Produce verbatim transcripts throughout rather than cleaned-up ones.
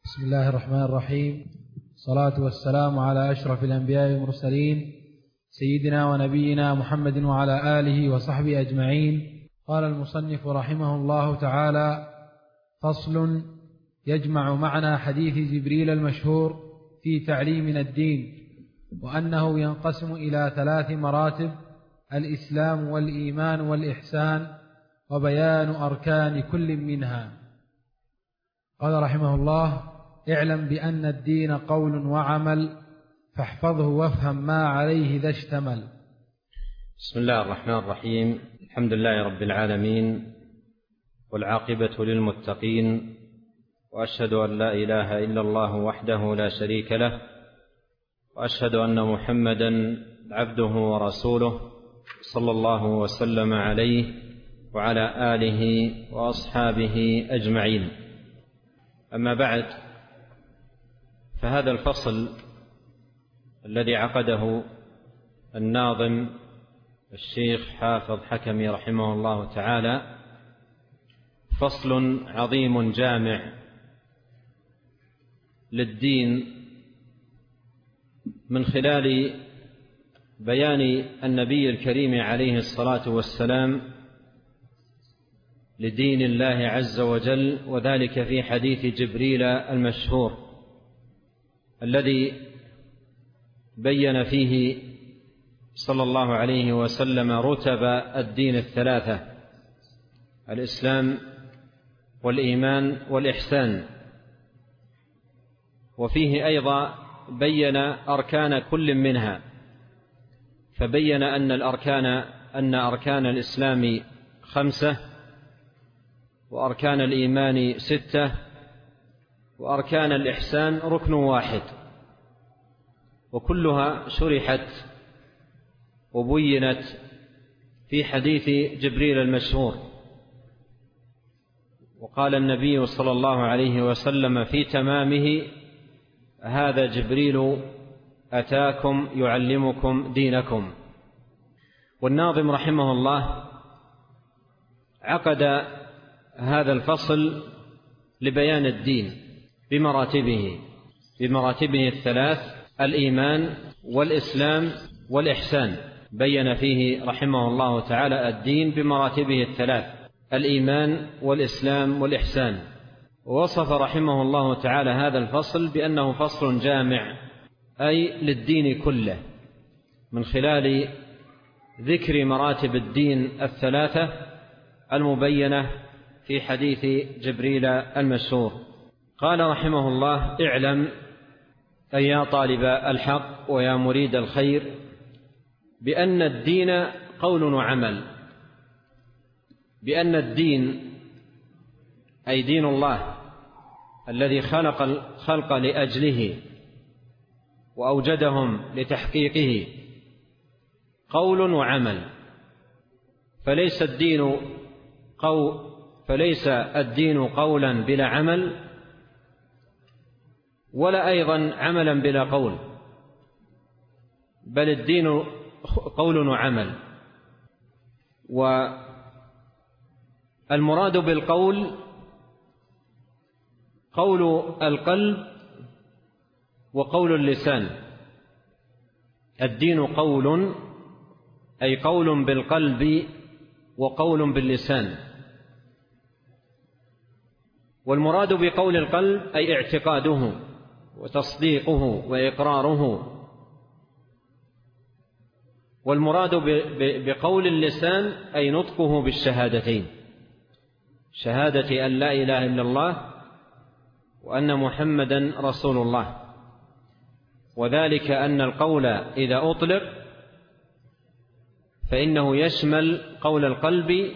بسم الله الرحمن الرحيم. الصلاة والسلام على أشرف الأنبياء والمرسلين سيدنا ونبينا محمد وعلى آله وصحبه أجمعين. قال المصنف رحمه الله تعالى: فصل يجمع معنى حديث جبريل المشهور في تعليمنا الدين، وأنه ينقسم إلى ثلاث مراتب: الإسلام والإيمان والإحسان، وبيان أركان كل منها. قال رحمه الله: اعلم بأن الدين قول وعمل، فاحفظه وافهم ما عليه ذا اشتمل. بسم الله الرحمن الرحيم. الحمد لله رب العالمين، والعاقبة للمتقين، وأشهد أن لا إله إلا الله وحده لا شريك له، وأشهد أن محمدا عبده ورسوله صلى الله وسلم عليه وعلى آله وأصحابه أجمعين. أما بعد، فهذا الفصل الذي عقده الناظم الشيخ حافظ حكمي رحمه الله تعالى فصل عظيم جامع للدين، من خلال بيان النبي الكريم عليه الصلاة والسلام لدين الله عز وجل، وذلك في حديث جبريل المشهور الذي بين فيه صلى الله عليه وسلم رتب الدين الثلاثة: الإسلام والإيمان والإحسان. وفيه أيضا بين أركان كل منها، فبين أن الأركان أن أركان الإسلام خمسة، وأركان الإيمان ستة، وأركان الإحسان ركن واحد، وكلها شرحت وبينت في حديث جبريل المشهور. وقال النبي صلى الله عليه وسلم في تمامه: هذا جبريل أتاكم يعلمكم دينكم. والناظم رحمه الله عقد هذا الفصل لبيان الدين بمراتبه بمراتبه الثلاث: الإيمان والإسلام والإحسان. بين فيه رحمه الله تعالى الدين بمراتبه الثلاث: الإيمان والإسلام والإحسان. ووصف رحمه الله تعالى هذا الفصل بأنه فصل جامع، أي للدين كله، من خلال ذكر مراتب الدين الثلاثة المبينة في حديث جبريل المشهور. قال رحمه الله: اعلم أي يا طالب الحق ويا مريد الخير بأن الدين قول وعمل. بأن الدين أي دين الله الذي خلق الخلق لأجله وأوجدهم لتحقيقه قول وعمل، فليس الدين قول فليس الدين قولا بلا عمل، ولا أيضا عملا بلا قول، بل الدين قول وعمل. والمراد بالقول قول القلب وقول اللسان. الدين قول أي قول بالقلب وقول باللسان. والمراد بقول القلب أي اعتقاده وتصديقه وإقراره. والمراد بقول اللسان أي نطقه بالشهادتين: شهادة أن لا إله إلا الله وأن محمدا رسول الله. وذلك أن القول إذا أطلق فإنه يشمل قول القلب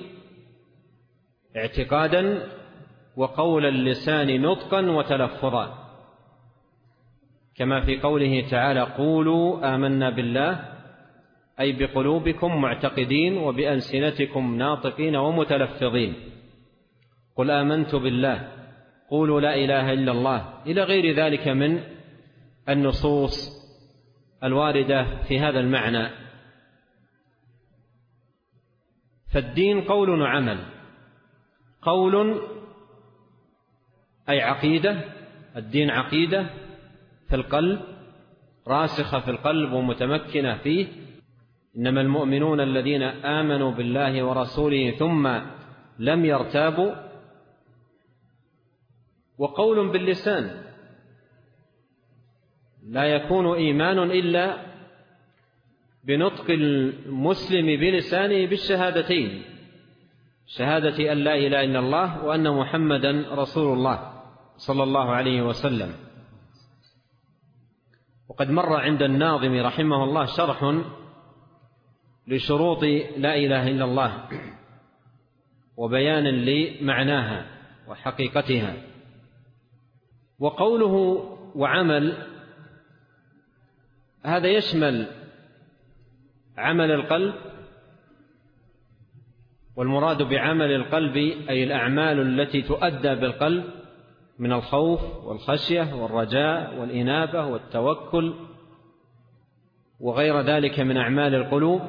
اعتقادا وقول اللسان نطقا وتلفظا، كما في قوله تعالى: قولوا آمنا بالله، أي بقلوبكم معتقدين وبألسنتكم ناطقين ومتلفظين. قل آمنت بالله، قولوا لا إله إلا الله، إلى غير ذلك من النصوص الواردة في هذا المعنى. فالدين قول وعمل: قول أي عقيدة، الدين عقيدة في القلب راسخة في القلب ومتمكنة فيه، إنما المؤمنون الذين آمنوا بالله ورسوله ثم لم يرتابوا. وقول باللسان، لا يكون إيمان إلا بنطق المسلم بلسانه بالشهادتين، شهادة أن لا إله إلا الله وأن محمدا رسول الله صلى الله عليه وسلم. وقد مر عند الناظم رحمه الله شرح لشروط لا إله إلا الله وبيان لمعناها وحقيقتها. وقوله وعمل هذا يشمل عمل القلب، والمراد بعمل القلب أي الأعمال التي تؤدى بالقلب من الخوف والخشية والرجاء والإنابة والتوكل وغير ذلك من أعمال القلوب.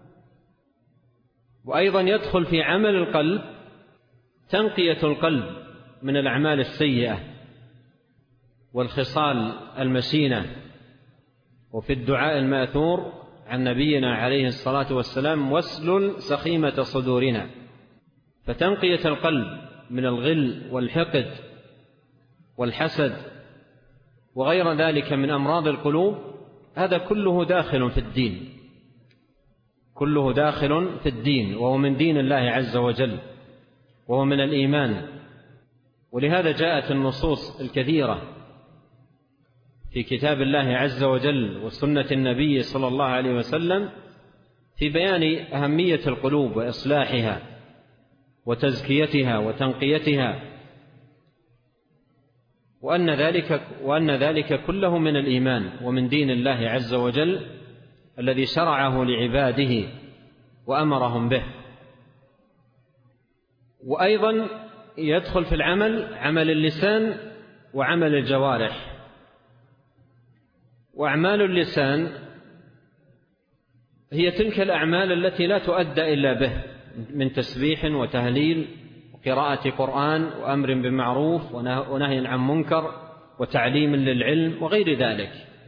وأيضا يدخل في عمل القلب تنقية القلب من الأعمال السيئة والخصال المشينة. وفي الدعاء الماثور عن نبينا عليه الصلاة والسلام: واسلل سخيمة صدورنا. فتنقية القلب من الغل والحقد والحسد وغير ذلك من أمراض القلوب، هذا كله داخل في الدين، كله داخل في الدين، وهو من دين الله عز وجل، وهو من الإيمان. ولهذا جاءت النصوص الكثيرة في كتاب الله عز وجل وسنة النبي صلى الله عليه وسلم في بيان أهمية القلوب وإصلاحها وتزكيتها وتنقيتها، وأن ذلك, وأن ذلك كله من الإيمان ومن دين الله عز وجل الذي شرعه لعباده وأمرهم به. وأيضا يدخل في العمل عمل اللسان وعمل الجوارح. وأعمال اللسان هي تلك الأعمال التي لا تؤدى إلا به من تسبيح وتهليل وقراءة قرآن وأمر بمعروف ونهي عن منكر وتعليم للعلم وغير ذلك.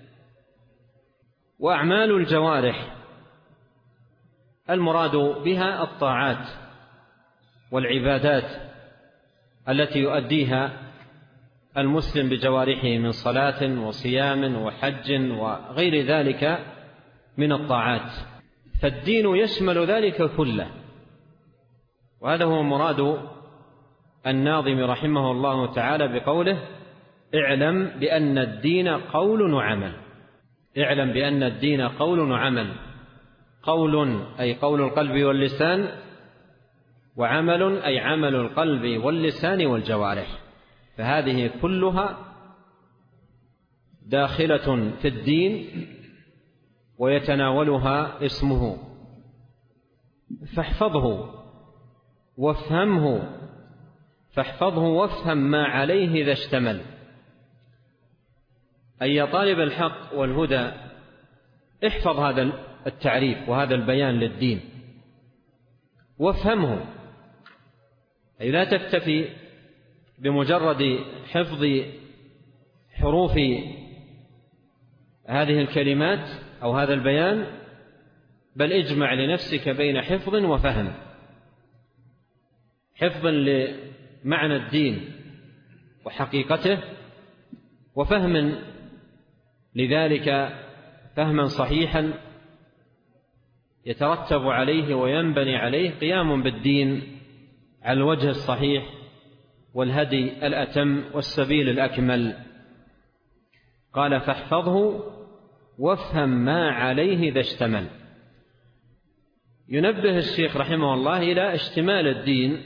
وأعمال الجوارح المراد بها الطاعات والعبادات التي يؤديها المسلم بجوارحه من صلاة وصيام وحج وغير ذلك من الطاعات. فالدين يشمل ذلك كله، وهذا هو مراد الناظم رحمه الله تعالى بقوله: اعلم بأن الدين قول وعمل. اعلم بأن الدين قول وعمل. قول أي قول القلب واللسان، وعمل أي عمل القلب واللسان والجوارح. فهذه كلها داخلة في الدين ويتناولها اسمه. فاحفظه وافهمه فاحفظه وافهم ما عليه إذا اشتمل. أي يا طالب الحق والهدى احفظ هذا التعريف وهذا البيان للدين وافهمه، أي لا تكتفي بمجرد حفظ حروف هذه الكلمات أو هذا البيان، بل اجمع لنفسك بين حفظ وفهم. حفظ لمعنى الدين وحقيقته، وفهم لذلك فهما صحيحا يترتب عليه وينبني عليه قيام بالدين على الوجه الصحيح والهدي الأتم والسبيل الأكمل. قال: فاحفظه وافهم ما عليه إذا اشتمل. ينبه الشيخ رحمه الله إلى اشتمال الدين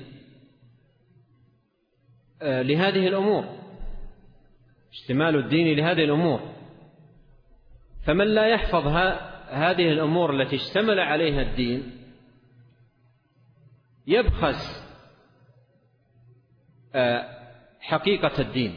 لهذه الأمور، اشتمال الدين لهذه الأمور. فمن لا يحفظ هذه الأمور التي اشتمل عليها الدين يبخس حقيقة الدين،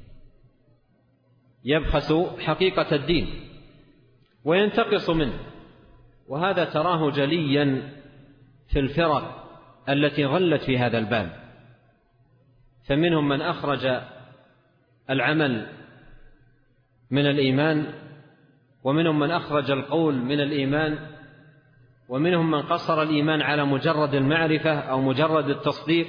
يبخس حقيقة الدين وينتقص منه. وهذا تراه جليا في الفرق التي ظلت في هذا الباب. فمنهم من أخرج العمل من الإيمان، ومنهم من أخرج القول من الإيمان، ومنهم من قصر الإيمان على مجرد المعرفة أو مجرد التصديق.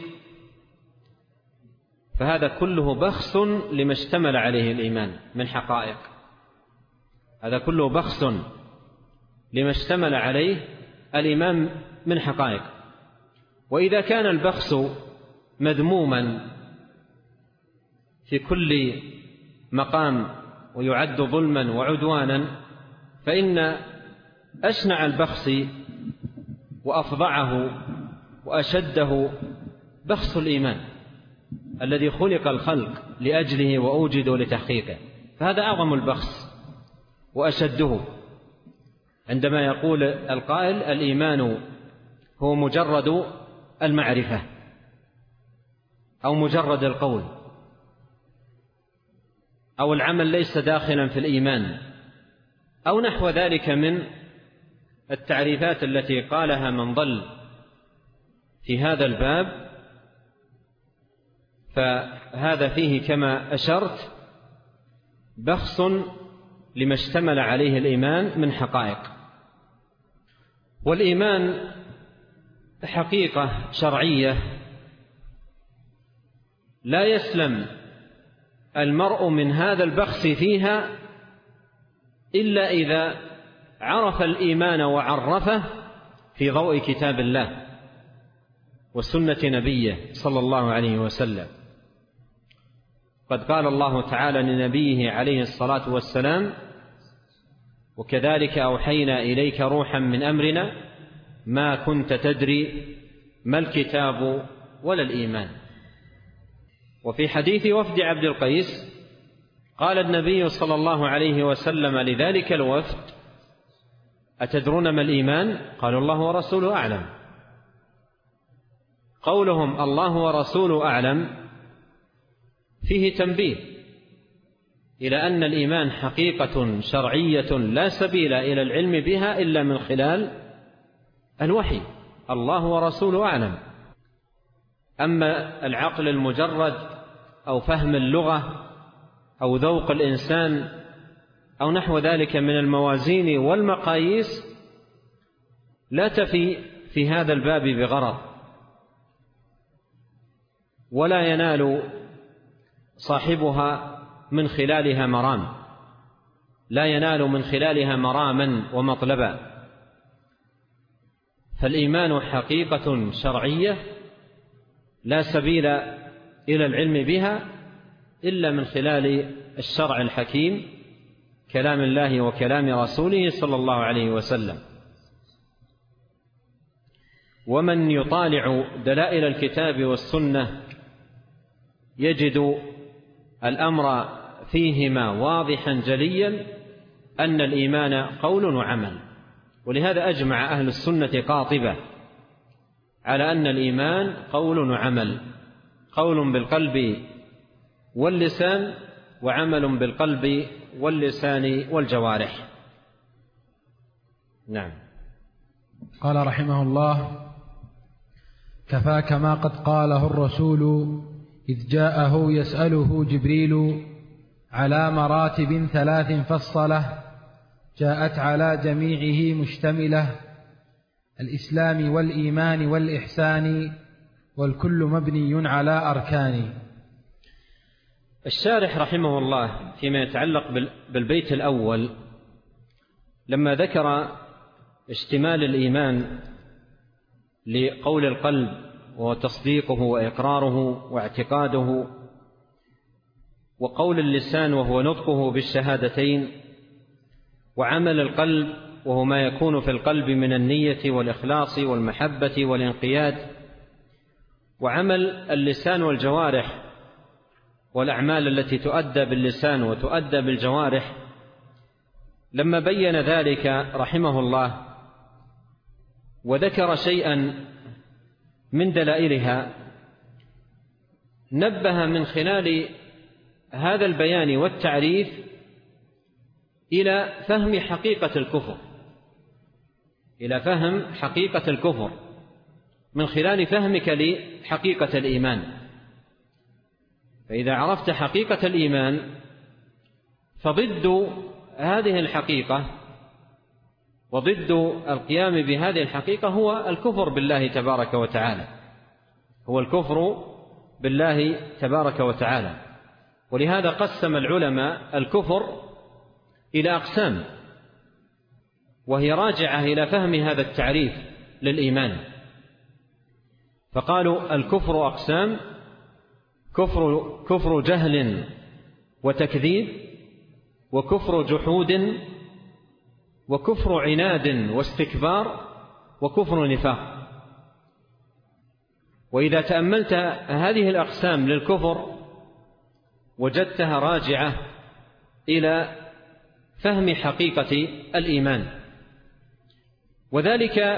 فهذا كله بخس لما اشتمل عليه الإيمان من حقائق، هذا كله بخس لما اشتمل عليه الإيمان من حقائق. وإذا كان البخس مذموما في كل مقام ويعد ظلما وعدوانا، فإن أشنع البخس وأفظعه وأشده بخس الإيمان الذي خلق الخلق لأجله وأوجدوا لتحقيقه، فهذا أعظم البخس وأشده. عندما يقول القائل الإيمان هو مجرد المعرفة أو مجرد القول، أو العمل ليس داخلا في الإيمان، أو نحو ذلك من التعريفات التي قالها من ضل في هذا الباب، فهذا فيه كما أشرت بخس لما اشتمل عليه الإيمان من حقائق. والإيمان حقيقة شرعية لا يسلم المرء من هذا البخس فيها إلا إذا عرف الإيمان وعرفه في ضوء كتاب الله وسنة نبيه صلى الله عليه وسلم. قد قال الله تعالى لنبيه عليه الصلاة والسلام: وكذلك أوحينا إليك روحا من أمرنا ما كنت تدري ما الكتاب ولا الإيمان. وفي حديث وفد عبد القيس قال النبي صلى الله عليه وسلم لذلك الوفد: أتدرون ما الإيمان؟ قالوا الله ورسوله أعلم. قولهم الله ورسوله أعلم فيه تنبيه إلى أن الإيمان حقيقة شرعية لا سبيل إلى العلم بها إلا من خلال الوحي، الله ورسوله أعلم. أما العقل المجرد أو فهم اللغة أو ذوق الإنسان أو نحو ذلك من الموازين والمقاييس لا تفي في هذا الباب بغرض، ولا ينال صاحبها من خلالها مرام، لا ينال من خلالها مراما ومطلبا. فالإيمان حقيقة شرعية لا سبيل إلى العلم بها إلا من خلال الشرع الحكيم، كلام الله وكلام رسوله صلى الله عليه وسلم. ومن يطالع دلائل الكتاب والسنة يجد الأمر فيهما واضحا جليا أن الإيمان قول وعمل. ولهذا أجمع أهل السنة قاطبة على أن الإيمان قول وعمل، قول بالقلب واللسان، وعمل بالقلب واللسان والجوارح. نعم. قال رحمه الله: كفاك ما قد قاله الرسول إذ جاءه يسأله جبريل على مراتب ثلاث فصله جاءت على جميعه مشتملة: الإسلام والإيمان والإحسان، والكل مبني على أركان. الشارح رحمه الله فيما يتعلق بالبيت الأول لما ذكر اشتمال الإيمان لقول القلب وتصديقه وإقراره واعتقاده، وقول اللسان وهو نطقه بالشهادتين، وعمل القلب وهو ما يكون في القلب من النية والإخلاص والمحبة والانقياد، وعمل اللسان والجوارح والأعمال التي تؤدى باللسان وتؤدى بالجوارح. لما بين ذلك رحمه الله وذكر شيئا من دلائلها، نبه من خلال هذا البيان والتعريف إلى فهم حقيقة الكفر، إلى فهم حقيقة الكفر من خلال فهمك لحقيقة الإيمان. فإذا عرفت حقيقة الإيمان فضد هذه الحقيقة وضد القيام بهذه الحقيقة هو الكفر بالله تبارك وتعالى، هو الكفر بالله تبارك وتعالى. ولهذا قسم العلماء الكفر إلى أقسام، وهي راجعة إلى فهم هذا التعريف للإيمان. فقالوا الكفر أقسام: كفر, كفر جهل وتكذيب، وكفر جحود، وكفر عناد واستكبار، وكفر نفاق. وإذا تأملت هذه الأقسام للكفر وجدتها راجعة إلى فهم حقيقة الإيمان، وذلك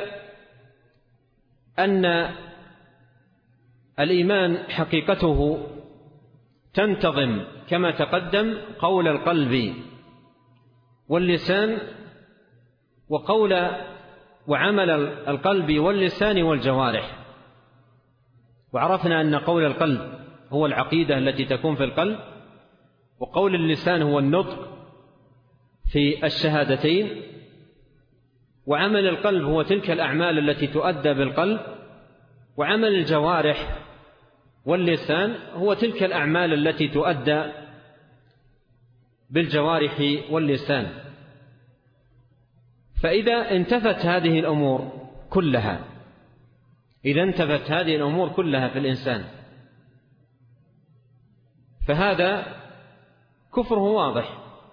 أن الإيمان حقيقته تنتظم كما تقدم قول القلب واللسان، وقول وعمل القلب واللسان والجوارح. وعرفنا أن قول القلب هو العقيدة التي تكون في القلب، وقول اللسان هو النطق في الشهادتين، وعمل القلب هو تلك الأعمال التي تؤدى بالقلب، وعمل الجوارح واللسان هو تلك الأعمال التي تؤدى بالجوارح واللسان. فإذا انتفت هذه الأمور كلها إذا انتفت هذه الأمور كلها في الإنسان فهذا كفره واضح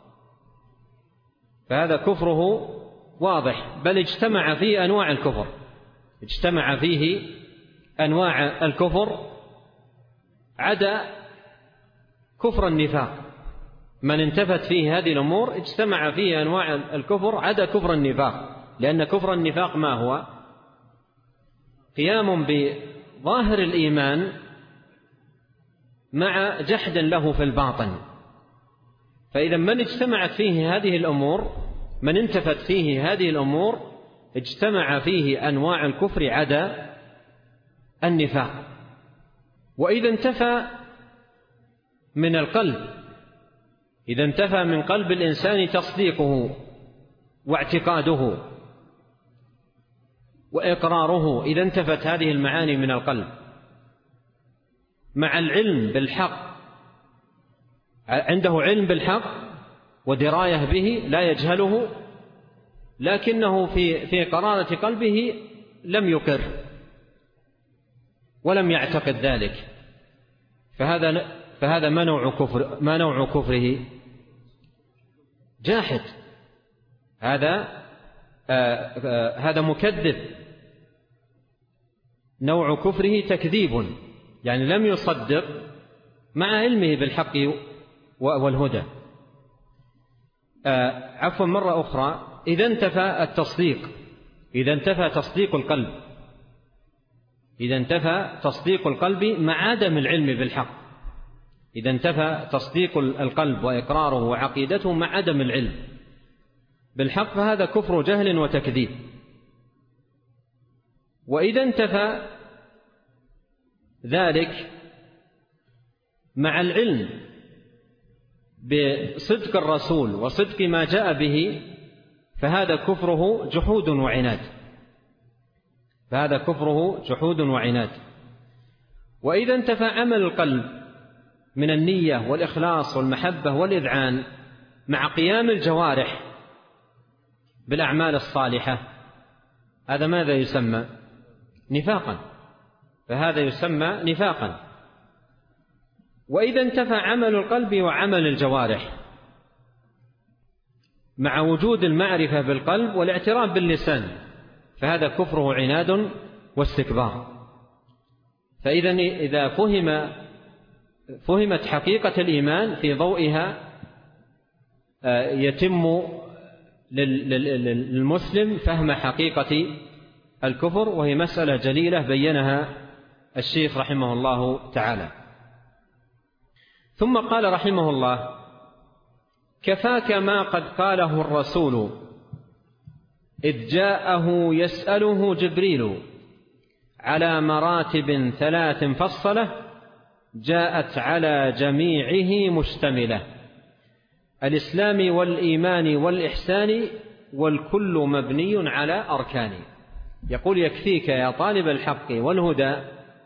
فهذا كفره واضح بل اجتمع فيه أنواع الكفر اجتمع فيه أنواع الكفر عدا كفر النفاق. من انتفت فيه هذه الأمور اجتمع فيه أنواع الكفر عدا كفر النفاق، لأن كفر النفاق ما هو؟ قيام بظاهر الإيمان مع جحد له في الباطن. فإذا من اجتمعت فيه هذه الأمور من انتفت فيه هذه الأمور اجتمع فيه أنواع الكفر عدا النفاق. وإذا انتفى من القلب إذا انتفى من قلب الإنسان تصديقه واعتقاده وإقراره، إذا انتفت هذه المعاني من القلب مع العلم بالحق، عنده علم بالحق ودراية به لا يجهله، لكنه في في قرارة قلبه لم يقر ولم يعتقد ذلك، فهذا فهذا ما نوع كفر ما نوع كفره؟ جاحد. هذا آه آه هذا مكذب. نوع كفره تكذيب، يعني لم يصدق مع علمه بالحق والهدى. آه عفوا مرة أخرى، إذا انتفى التصديق إذا انتفى تصديق القلب إذا انتفى تصديق القلب مع عدم العلم بالحق إذا انتفى تصديق القلب وإقراره وعقيدته مع عدم العلم بالحق فهذا كفر جهل وتكذيب. وإذا انتفى ذلك مع العلم بصدق الرسول وصدق ما جاء به فهذا كفره جحود وعناد فهذا كفره جحود وعناد. وإذا انتفى عمل القلب من النية والإخلاص والمحبة والإذعان مع قيام الجوارح بالأعمال الصالحة هذا ماذا يسمى؟ نفاقا فهذا يسمى نفاقا. وإذا انتفى عمل القلب وعمل الجوارح مع وجود المعرفة بالقلب والاعتراف باللسان فهذا كفره عناد واستكبار. فإذا إذا فهم فهمت حقيقة الإيمان في ضوئها يتم للمسلم فهم حقيقة الكفر، وهي مسألة جليلة بينها الشيخ رحمه الله تعالى. ثم قال رحمه الله: كفاك ما قد قاله الرسول إذ جاءه يسأله جبريل على مراتب ثلاث فصله جاءت على جميعه مشتملة، الإسلام والإيمان والإحسان، والكل مبني على أركانه. يقول يكفيك يا طالب الحق والهدى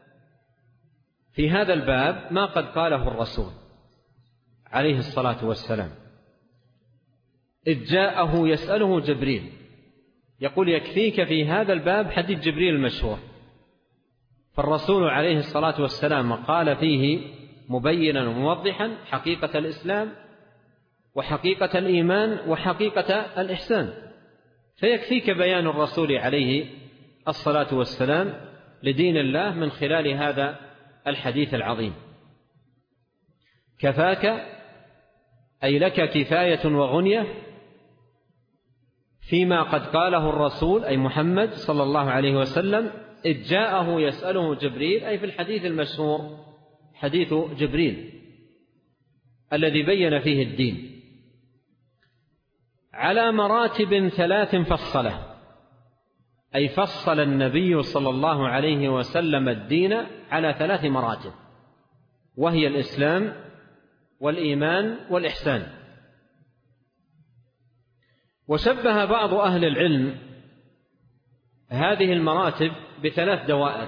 في هذا الباب ما قد قاله الرسول عليه الصلاة والسلام إذ جاءه يسأله جبريل. يقول يكفيك في هذا الباب حديث جبريل المشهور، فالرسول عليه الصلاة والسلام قال فيه مبينا وموضحا حقيقة الإسلام وحقيقة الإيمان وحقيقة الإحسان، فيكفيك بيان الرسول عليه الصلاة والسلام لدين الله من خلال هذا الحديث العظيم. كفاك أي لك كفاية وغنية فيما قد قاله الرسول أي محمد صلى الله عليه وسلم إذ جاءه يسأله جبريل، أي في الحديث المشهور حديث جبريل الذي بين فيه الدين على مراتب ثلاث فصله، أي فصل النبي صلى الله عليه وسلم الدين على ثلاث مراتب، وهي الإسلام والإيمان والإحسان. وشبه بعض أهل العلم هذه المراتب بثلاث دوائر: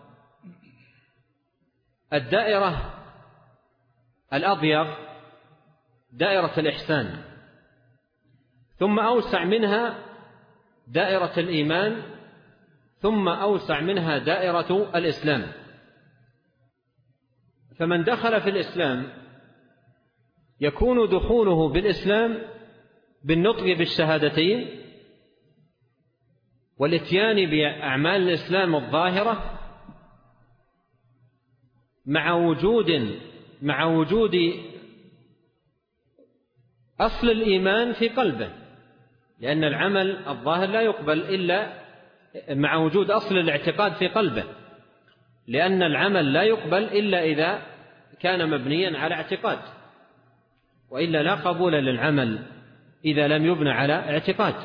الدائرة الأضيق دائرة الإحسان، ثم أوسع منها دائرة الإيمان، ثم أوسع منها دائرة الإسلام. فمن دخل في الإسلام يكون دخوله بالإسلام بالنطق بالشهادتين والاتيان بأعمال الإسلام الظاهرة مع وجود مع وجود أصل الإيمان في قلبه، لأن العمل الظاهر لا يقبل إلا مع وجود أصل الاعتقاد في قلبه، لأن العمل لا يقبل إلا إذا كان مبنيا على اعتقاد، وإلا لا قبول للعمل إذا لم يبنى على اعتقاد.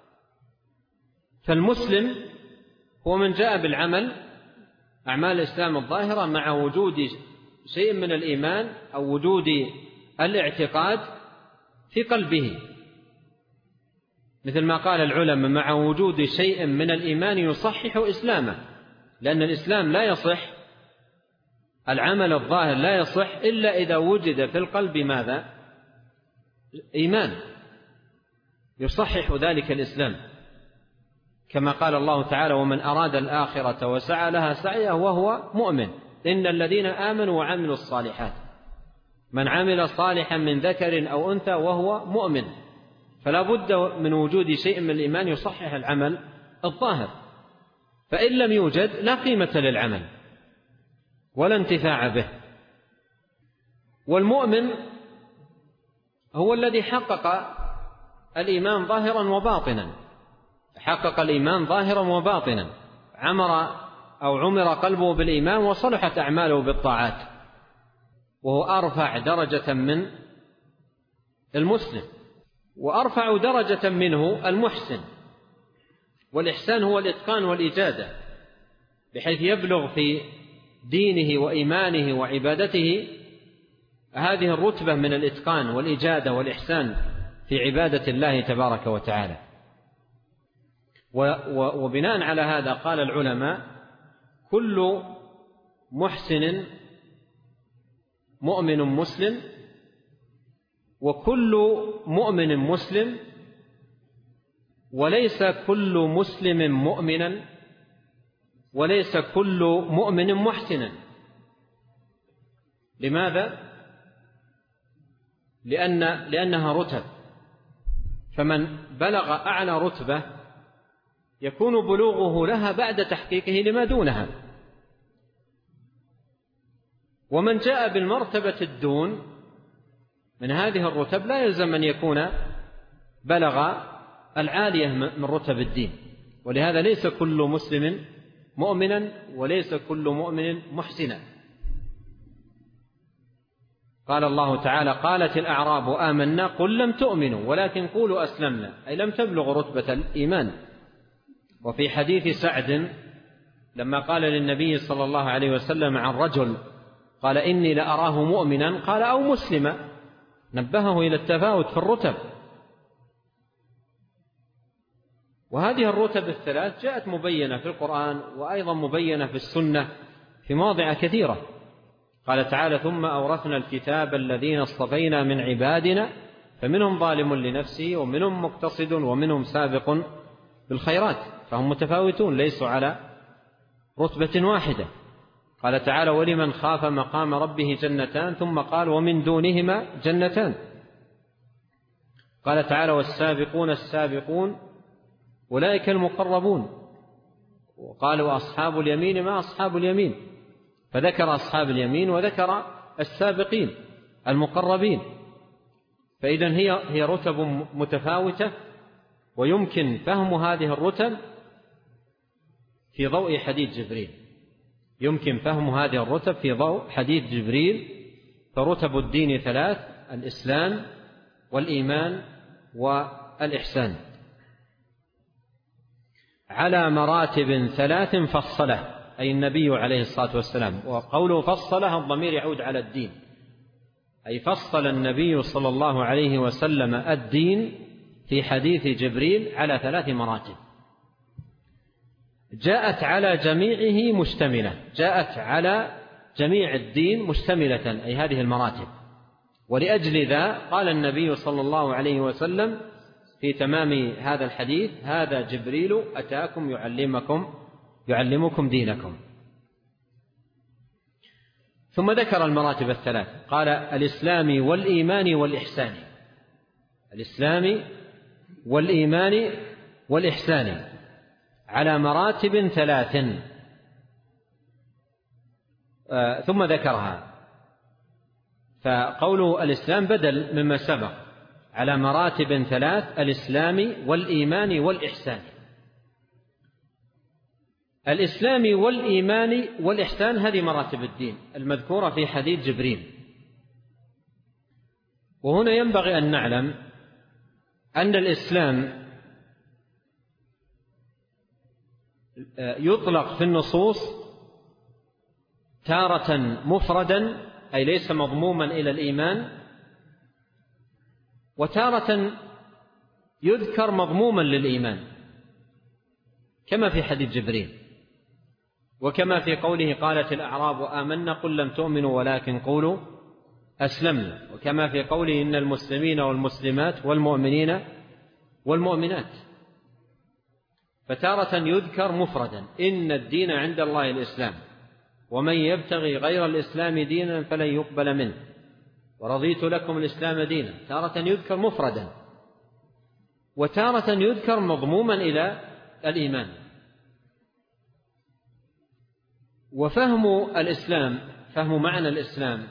فالمسلم هو من جاء بالعمل أعمال الإسلام الظاهرة مع وجود شيء من الإيمان أو وجود الاعتقاد في قلبه، مثل ما قال العلماء مع وجود شيء من الإيمان يصحح إسلامه، لأن الإسلام لا يصح، العمل الظاهر لا يصح إلا إذا وجد في القلب ماذا؟ إيمان يصحح ذلك الإسلام، كما قال الله تعالى: ومن أراد الآخرة وسعى لها سعيه وهو مؤمن إن الذين آمنوا وعملوا الصالحات، من عمل صالحا من ذكر أو أنثى وهو مؤمن. فلا بد من وجود شيء من الإيمان يصحح العمل الظاهر، فإن لم يوجد لا قيمة للعمل ولا انتفاع به. والمؤمن هو الذي حقق الإيمان ظاهرا وباطنا، حقق الإيمان ظاهرا وباطنا، عمر أو عمر قلبه بالإيمان وصلحت أعماله بالطاعات، وهو أرفع درجة من المسلم، وأرفع درجة منه المحسن. والإحسان هو الإتقان والإجادة، بحيث يبلغ في دينه وإيمانه وعبادته هذه الرتبة من الإتقان والإجادة والإحسان في عبادة الله تبارك وتعالى. وبناء على هذا قال العلماء: كل محسن مؤمن مسلم، وكل مؤمن مسلم، وليس كل مسلم مؤمنا، وليس كل مؤمن محسنا. لماذا؟ لأن لأنها رتب، فمن بلغ أعلى رتبة يكون بلوغه لها بعد تحقيقه لما دونها، ومن جاء بالمرتبة الدون من هذه الرتب لا يلزم أن يكون بلغ العالية من رتب الدين. ولهذا ليس كل مسلم مؤمنا وليس كل مؤمن محسنا. قال الله تعالى: قالت الأعراب آمنا قل لم تؤمنوا ولكن قولوا أسلمنا، أي لم تبلغ رتبة الإيمان. وفي حديث سعد لما قال للنبي صلى الله عليه وسلم عن رجل قال إني لأراه مؤمنا، قال أو مسلما، نبهه إلى التفاوت في الرتب. وهذه الرتب الثلاث جاءت مبينة في القرآن وأيضا مبينة في السنة في مواضع كثيرة. قال تعالى: ثم أورثنا الكتاب الذين اصطفينا من عبادنا فمنهم ظالم لنفسه ومنهم مقتصد ومنهم سابق بالخيرات، فهم متفاوتون ليسوا على رتبة واحدة. قال تعالى: ولمن خاف مقام ربه جنتان، ثم قال: ومن دونهما جنتان. قال تعالى: والسابقون السابقون أولئك المقربون. وقال: وأصحاب اليمين ما أصحاب اليمين، فذكر أصحاب اليمين وذكر السابقين المقربين. فإذن هي هي رتب متفاوتة، ويمكن فهم هذه الرتب في ضوء حديث جبريل. يمكن فهم هذه الرتب في ضوء حديث جبريل. فرتب الدين ثلاث: الإسلام والإيمان والإحسان، على مراتب ثلاث فصله، أي النبي عليه الصلاة والسلام. وقوله فصله الضمير يعود على الدين، أي فصل النبي صلى الله عليه وسلم الدين في حديث جبريل على ثلاث مراتب جاءت على جميعه مشتملة، جاءت على جميع الدين مشتملة، أي هذه المراتب. ولأجل ذا قال النبي صلى الله عليه وسلم في تمام هذا الحديث: هذا جبريل أتاكم يعلمكم يعلمكم دينكم. ثم ذكر المراتب الثلاث، قال: الإسلام والإيمان والإحسان. الإسلام والإيمان والإحسان على مراتب ثلاث. آه ثم ذكرها. فقول الإسلام بدل مما سبق، على مراتب ثلاث: الإسلام والإيمان والإحسان. الإسلام والإيمان والإحسان هذه مراتب الدين المذكورة في حديث جبريل. وهنا ينبغي أن نعلم أن الإسلام يطلق في النصوص تارة مفردا، أي ليس مضموما إلى الإيمان، وتارة يذكر مضموما للإيمان كما في حديث جبريل، وكما في قوله: قالت الأعراب آمنا قل لم تؤمنوا ولكن قولوا أسلمنا، وكما في قوله: إن المسلمين والمسلمات والمؤمنين والمؤمنات. فتارة يذكر مفردا: إن الدين عند الله الإسلام ومن يبتغي غير الإسلام دينا فلن يقبل منه ورضيت لكم الإسلام دينا. تارة يذكر مفردا، وتارة يذكر مضموما إلى الإيمان. وفهم الإسلام، فهم معنى الإسلام،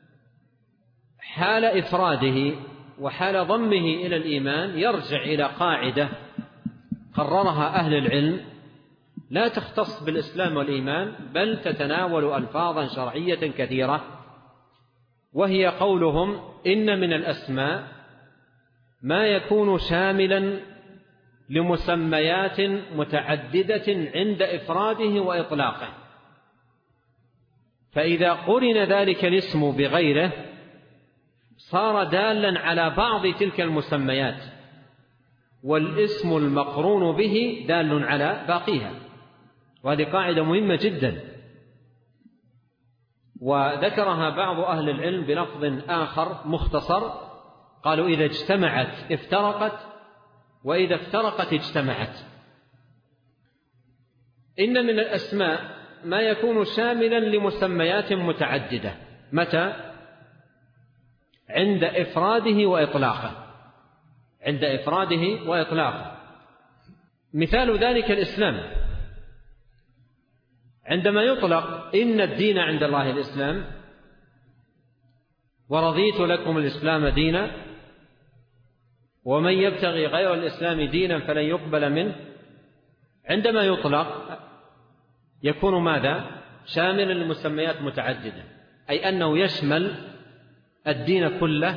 حال إفراده وحال ضمه إلى الإيمان يرجع إلى قاعدة قررها أهل العلم لا تختص بالإسلام والإيمان، بل تتناول ألفاظا شرعية كثيرة، وهي قولهم: إن من الأسماء ما يكون شاملا لمسميات متعددة عند إفراده وإطلاقه، فإذا قرن ذلك الاسم بغيره صار دالا على بعض تلك المسميات، والاسم المقرون به دال على باقيها. وهذه قاعدة مهمة جدا، وذكرها بعض أهل العلم بلفظ آخر مختصر، قالوا: إذا اجتمعت افترقت، وإذا افترقت اجتمعت. إن من الأسماء ما يكون شاملا لمسميات متعددة. متى؟ عند إفراده وإطلاقه، عند إفراده وإطلاقه. مثال ذلك الإسلام، عندما يطلق: إن الدين عند الله الإسلام ورضيت لكم الإسلام دينا ومن يبتغي غير الإسلام دينا فلن يقبل منه، عندما يطلق يكون ماذا؟ شاملا لمسميات متعددة، أي أنه يشمل الدين كله،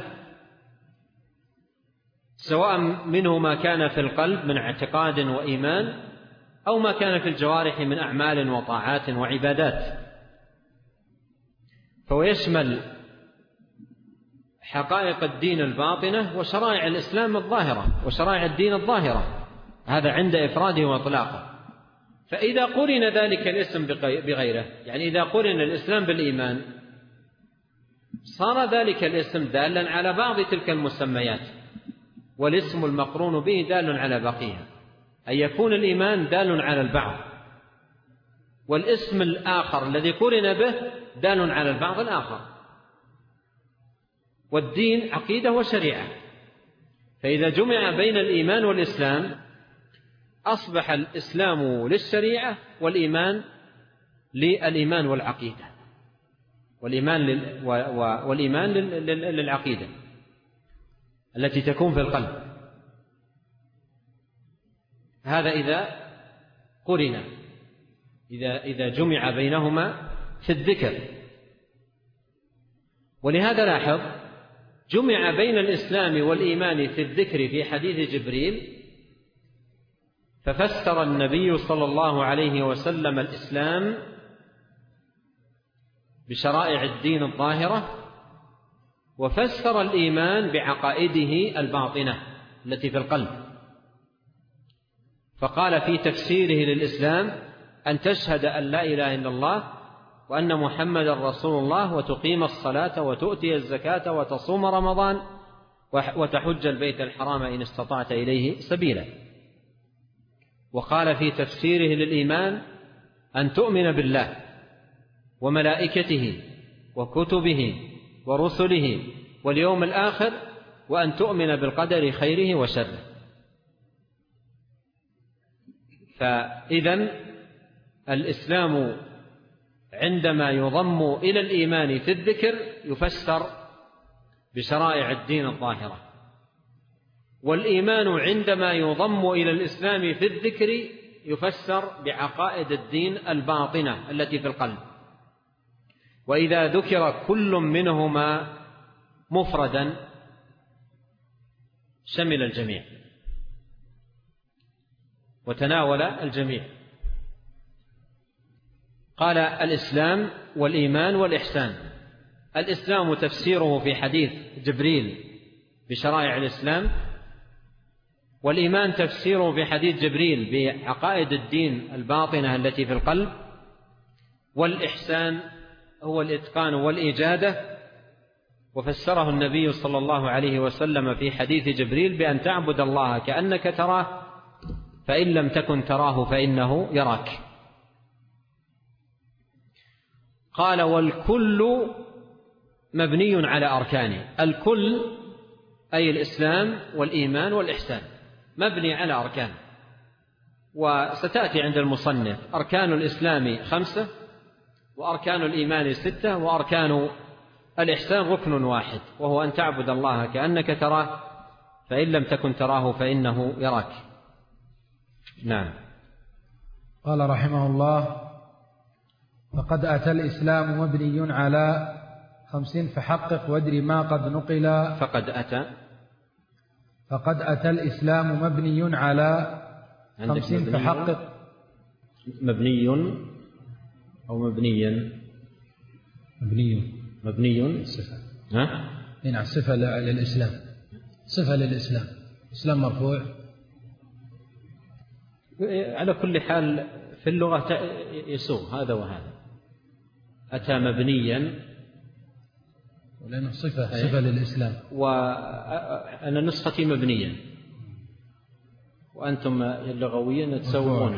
سواء منه ما كان في القلب من اعتقاد وإيمان، أو ما كان في الجوارح من أعمال وطاعات وعبادات. فهو يشمل حقائق الدين الباطنة وشرائع الإسلام الظاهرة وشرائع الدين الظاهرة، هذا عند إفراده وإطلاقه. فإذا قرن ذلك الاسم بغيره، يعني إذا قرن الإسلام بالإيمان صار ذلك الاسم دالا على بعض تلك المسميات، والاسم المقرون به دال على بقيها، أن يكون الإيمان دال على البعض، والاسم الآخر الذي قرن به دال على البعض الآخر. والدين عقيدة وشريعة، فإذا جمع بين الإيمان والإسلام أصبح الإسلام للشريعة والإيمان للإيمان والعقيدة، والإيمان لل... والإيمان للعقيدة التي تكون في القلب. هذا إذا قرن، إذا إذا جمع بينهما في الذكر. ولهذا لاحظ جمع بين الإسلام والإيمان في الذكر في حديث جبريل، ففسر النبي صلى الله عليه وسلم الإسلام بشرائع الدين الظاهرة، وفسر الإيمان بعقائده الباطنة التي في القلب. فقال في تفسيره للإسلام: أن تشهد أن لا إله إلا الله وأن محمد رسول الله، وتقيم الصلاة وتؤتي الزكاة وتصوم رمضان وتحج البيت الحرام إن استطعت إليه سبيلا. وقال في تفسيره للإيمان: أن تؤمن بالله وملائكته وكتبه ورسله واليوم الآخر، وأن تؤمن بالقدر خيره وشره. فإذن الإسلام عندما يضم إلى الإيمان في الذكر يفسر بشرائع الدين الظاهرة، والإيمان عندما يضم إلى الإسلام في الذكر يفسر بعقائد الدين الباطنة التي في القلب. وإذا ذكر كل منهما مفردا شمل الجميع وتناول الجميع. قال: الإسلام والإيمان والإحسان. الإسلام تفسيره في حديث جبريل بشرائع الإسلام، والإيمان تفسيره في حديث جبريل بعقائد الدين الباطنة التي في القلب، والإحسان هو الإتقان والإجادة، وفسره النبي صلى الله عليه وسلم في حديث جبريل بأن تعبد الله كأنك تراه، فإن لم تكن تراه فإنه يراك. قال: والكل مبني على أركانه. الكل أي الإسلام والإيمان والإحسان مبني على أركان، وستأتي عند المصنف أركان الإسلام خمسة، وأركان الإيمان ستة، وأركان الإحسان ركن واحد، وهو أن تعبد الله كأنك تراه، فإن لم تكن تراه فإنه يراك. نعم. قال رحمه الله: فقد أتى الإسلام مبني على خمس فحقق وادر ما قد نقل. فقد أتى فقد أتى الإسلام مبني على خمس فحقق. مبني أو مبنيا؟ مبني. مبني صفة. ها؟ نعم، صفة للإسلام، صفة للإسلام. الإسلام مرفوع. على كل حال في اللغة يسوغ هذا وهذا. أتى مبنيا ولأنه صفة صفة للإسلام، وأنا نسختي مبنيا، وأنتم اللغويين تسوون.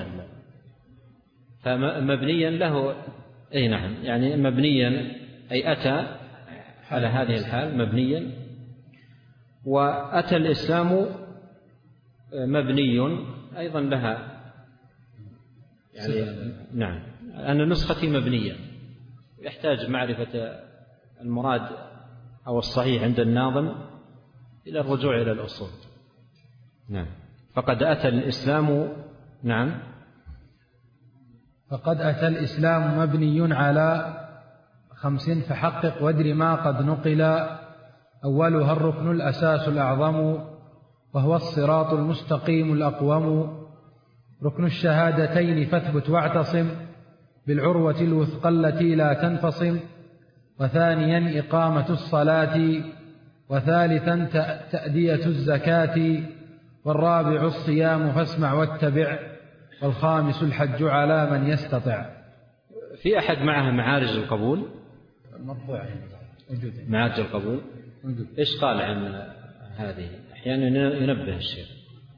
فمبنيا له أي نعم، يعني مبنيا أي أتى على هذه الحال مبنيا. وأتى الإسلام مبني أيضا لها يعني نعم. أنا نسختي مبنية، يحتاج معرفة المراد أو الصحيح عند الناظم إلى الرجوع إلى الأصول. نعم. فقد أتى الإسلام. نعم. فقد أتى الإسلام مبني على خمس فحقق وادر ما قد نقل. أولها الركن الأساس الأعظم، وهو الصراط المستقيم الأقوم. ركن الشهادتين فاثبت واعتصم، بالعروة الوثقى التي لا تنفصم. وثانيا إقامة الصلاة، وثالثا تأدية الزكاة، والرابع الصيام فاسمع واتبع، والخامس الحج على من يستطع. في أحد معها معارج القبول؟ مرفوع موجود. معارج القبول موجود. إيش قال عن هذه؟ أحيانا ينبه الشيخ.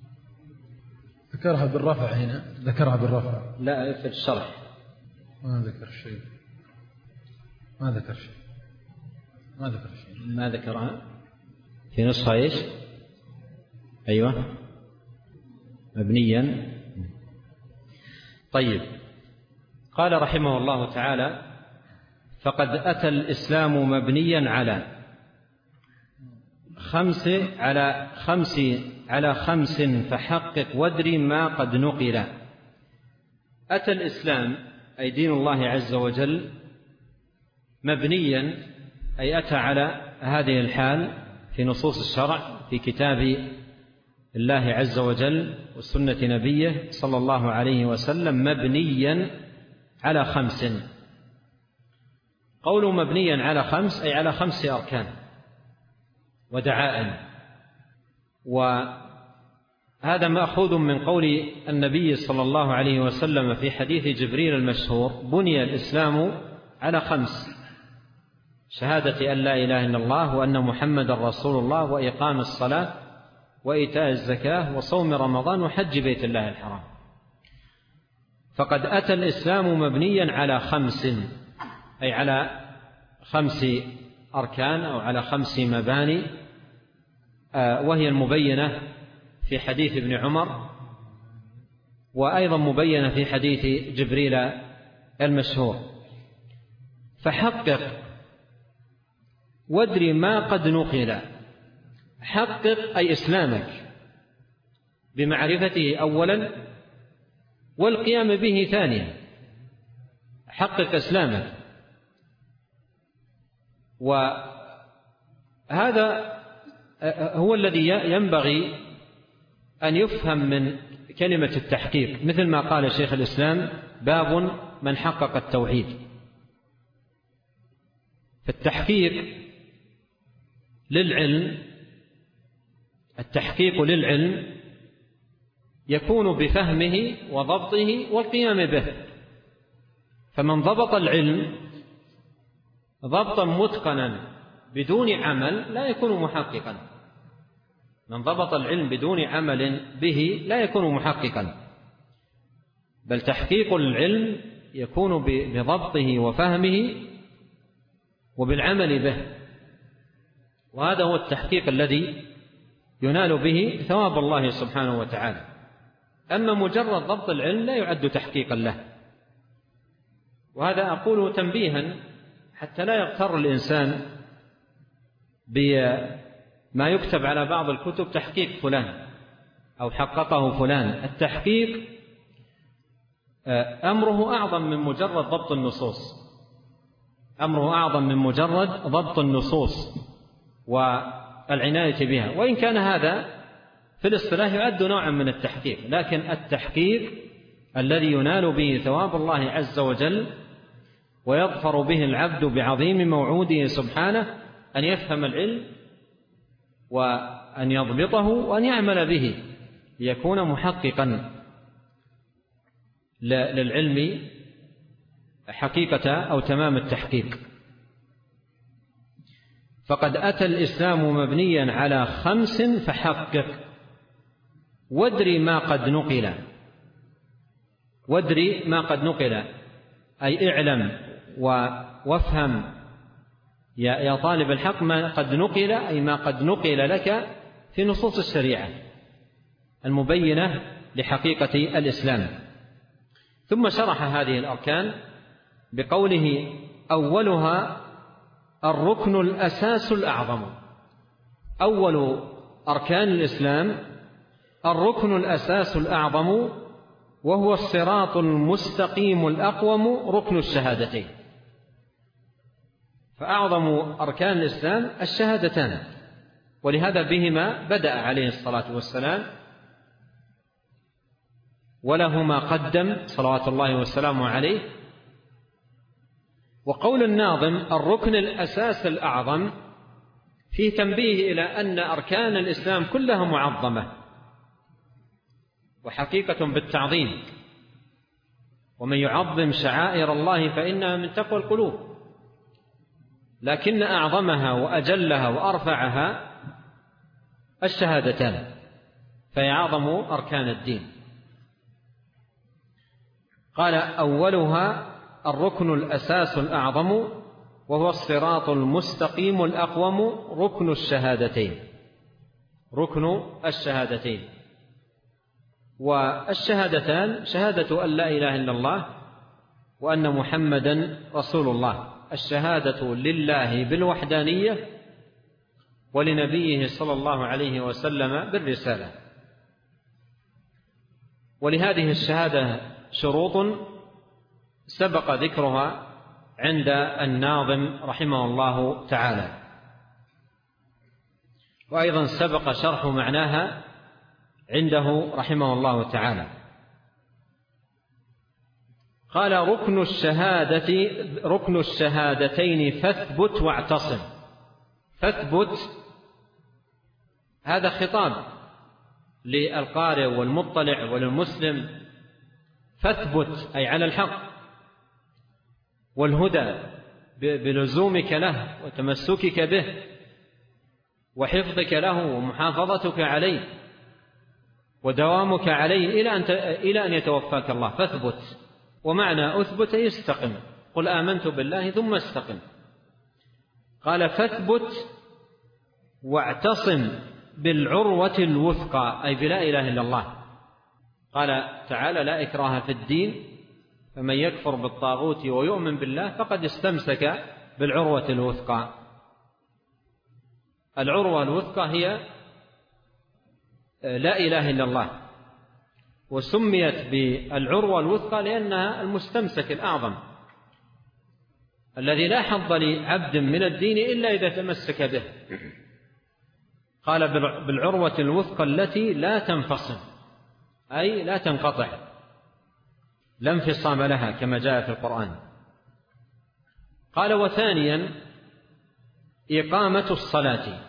ذكرها بالرفع هنا، ذكرها بالرفع. لا في الشرح ما ذكر شيء، ما ذكر شيء، ما ذكر شيء. ما ذكرها في نسخة إيش؟ أيوة مبنيا. طيب، قال رحمه الله تعالى: فقد أتى الإسلام مبنيا على خمس على خمس على خمس فحقق وادري ما قد نقل. أتى الإسلام أي دين الله عز وجل مبنيا، أي أتى على هذه الحال في نصوص الشرع في كتاب الله عز وجل وسنة نبيه صلى الله عليه وسلم مبنيا على خمس. قول مبنيا على خمس أي على خمس أركان ودعائم، وهذا مأخوذ من قول النبي صلى الله عليه وسلم في حديث جبريل المشهور: بني الإسلام على خمس: شهادة أن لا إله إلا الله وأن محمد رسول الله وإقام الصلاة وإيتاء الزكاة وصوم رمضان وحج بيت الله الحرام. فقد أتى الإسلام مبنيا على خمس، أي على خمس أركان أو على خمس مباني، وهي المبينة في حديث ابن عمر، وأيضا مبينة في حديث جبريل المشهور. فحقق وادري ما قد نقل. حقق أي إسلامك بمعرفته أولا والقيام به ثانيا. حقق إسلامك، وهذا هو الذي ينبغي أن يفهم من كلمة التحقيق، مثل ما قال شيخ الإسلام: باب من حقق التوحيد. فالتحقيق للعلم، التحقيق للعلم يكون بفهمه وضبطه والقيام به. فمن ضبط العلم ضبطا متقنا بدون عمل لا يكون محققا. من ضبط العلم بدون عمل به لا يكون محققا، بل تحقيق العلم يكون بضبطه وفهمه وبالعمل به، وهذا هو التحقيق الذي ينال به ثواب الله سبحانه وتعالى. أما مجرد ضبط العلم لا يعد تحقيقا له. وهذا أقول تنبيها حتى لا يغتر الإنسان بما يكتب على بعض الكتب: تحقيق فلان أو حققه فلان. التحقيق أمره أعظم من مجرد ضبط النصوص، أمره أعظم من مجرد ضبط النصوص والعناية بها، وإن كان هذا في الاصطلاح يعد نوعا من التحقيق. لكن التحقيق الذي ينال به ثواب الله عز وجل ويظفر به العبد بعظيم موعوده سبحانه أن يفهم العلم وأن يضبطه وأن يعمل به ليكون محققا للعلم حقيقة أو تمام التحقيق. فقد أتى الإسلام مبنيا على خمس فحقق وادري ما قد نقل. وادري ما قد نقل أي اعلم وافهم يا طالب الحق ما قد نقل، أي ما قد نقل لك في نصوص الشريعة المبينة لحقيقة الإسلام. ثم شرح هذه الأركان بقوله: أولها الركن الأساس الأعظم. أول أركان الإسلام الركن الأساس الأعظم، وهو الصراط المستقيم الأقوم، ركن الشهادتين. فأعظم أركان الإسلام الشهادتان، ولهذا بهما بدأ عليه الصلاة والسلام، ولهما قدم صلوات الله والسلام عليه، وقول الناظم الركن الأساس الأعظم فيه تنبيه إلى أن أركان الإسلام كلها معظمة وحقيقة بالتعظيم، ومن يعظم شعائر الله فإنها من تقوى القلوب، لكن أعظمها وأجلها وأرفعها الشهادتان، فهي أعظم أركان الدين. قال أولها الركن الأساس الأعظم وهو الصراط المستقيم الأقوم ركن الشهادتين، ركن الشهادتين. والشهادتان شهادة أن لا إله إلا الله وأن محمدا رسول الله، الشهادة لله بالوحدانية ولنبيه صلى الله عليه وسلم بالرسالة. ولهذه الشهادة شروط سبق ذكرها عند الناظم رحمه الله تعالى، وأيضا سبق شرح معناها عنده رحمه الله تعالى. قال ركن الشهادة ركن الشهادتين فاثبت واعتصم. فاثبت هذا خطاب للقارئ والمطلع وللمسلم، فاثبت أي على الحق والهدى بلزومك له وتمسكك به وحفظك له ومحافظتك عليه ودوامك عليه إلى أن إلى أن يتوفاك الله. فاثبت، ومعنى أثبت يستقم، قل آمنت بالله ثم استقم. قال فاثبت واعتصم بالعروة الوثقى أي بلا إله إلا الله. قال تعالى لا إكراه في الدين فمن يكفر بالطاغوت ويؤمن بالله فقد استمسك بالعروة الوثقى. العروة الوثقى هي لا إله إلا الله، وسميت بالعروة الوثقى لأنها المستمسك الأعظم الذي لا حظ لعبد من الدين إلا إذا تمسك به. قال بالعروة الوثقى التي لا تنفصل أي لا تنقطع، لا انفصام لها كما جاء في القرآن. قال وثانيا إقامة الصلاة.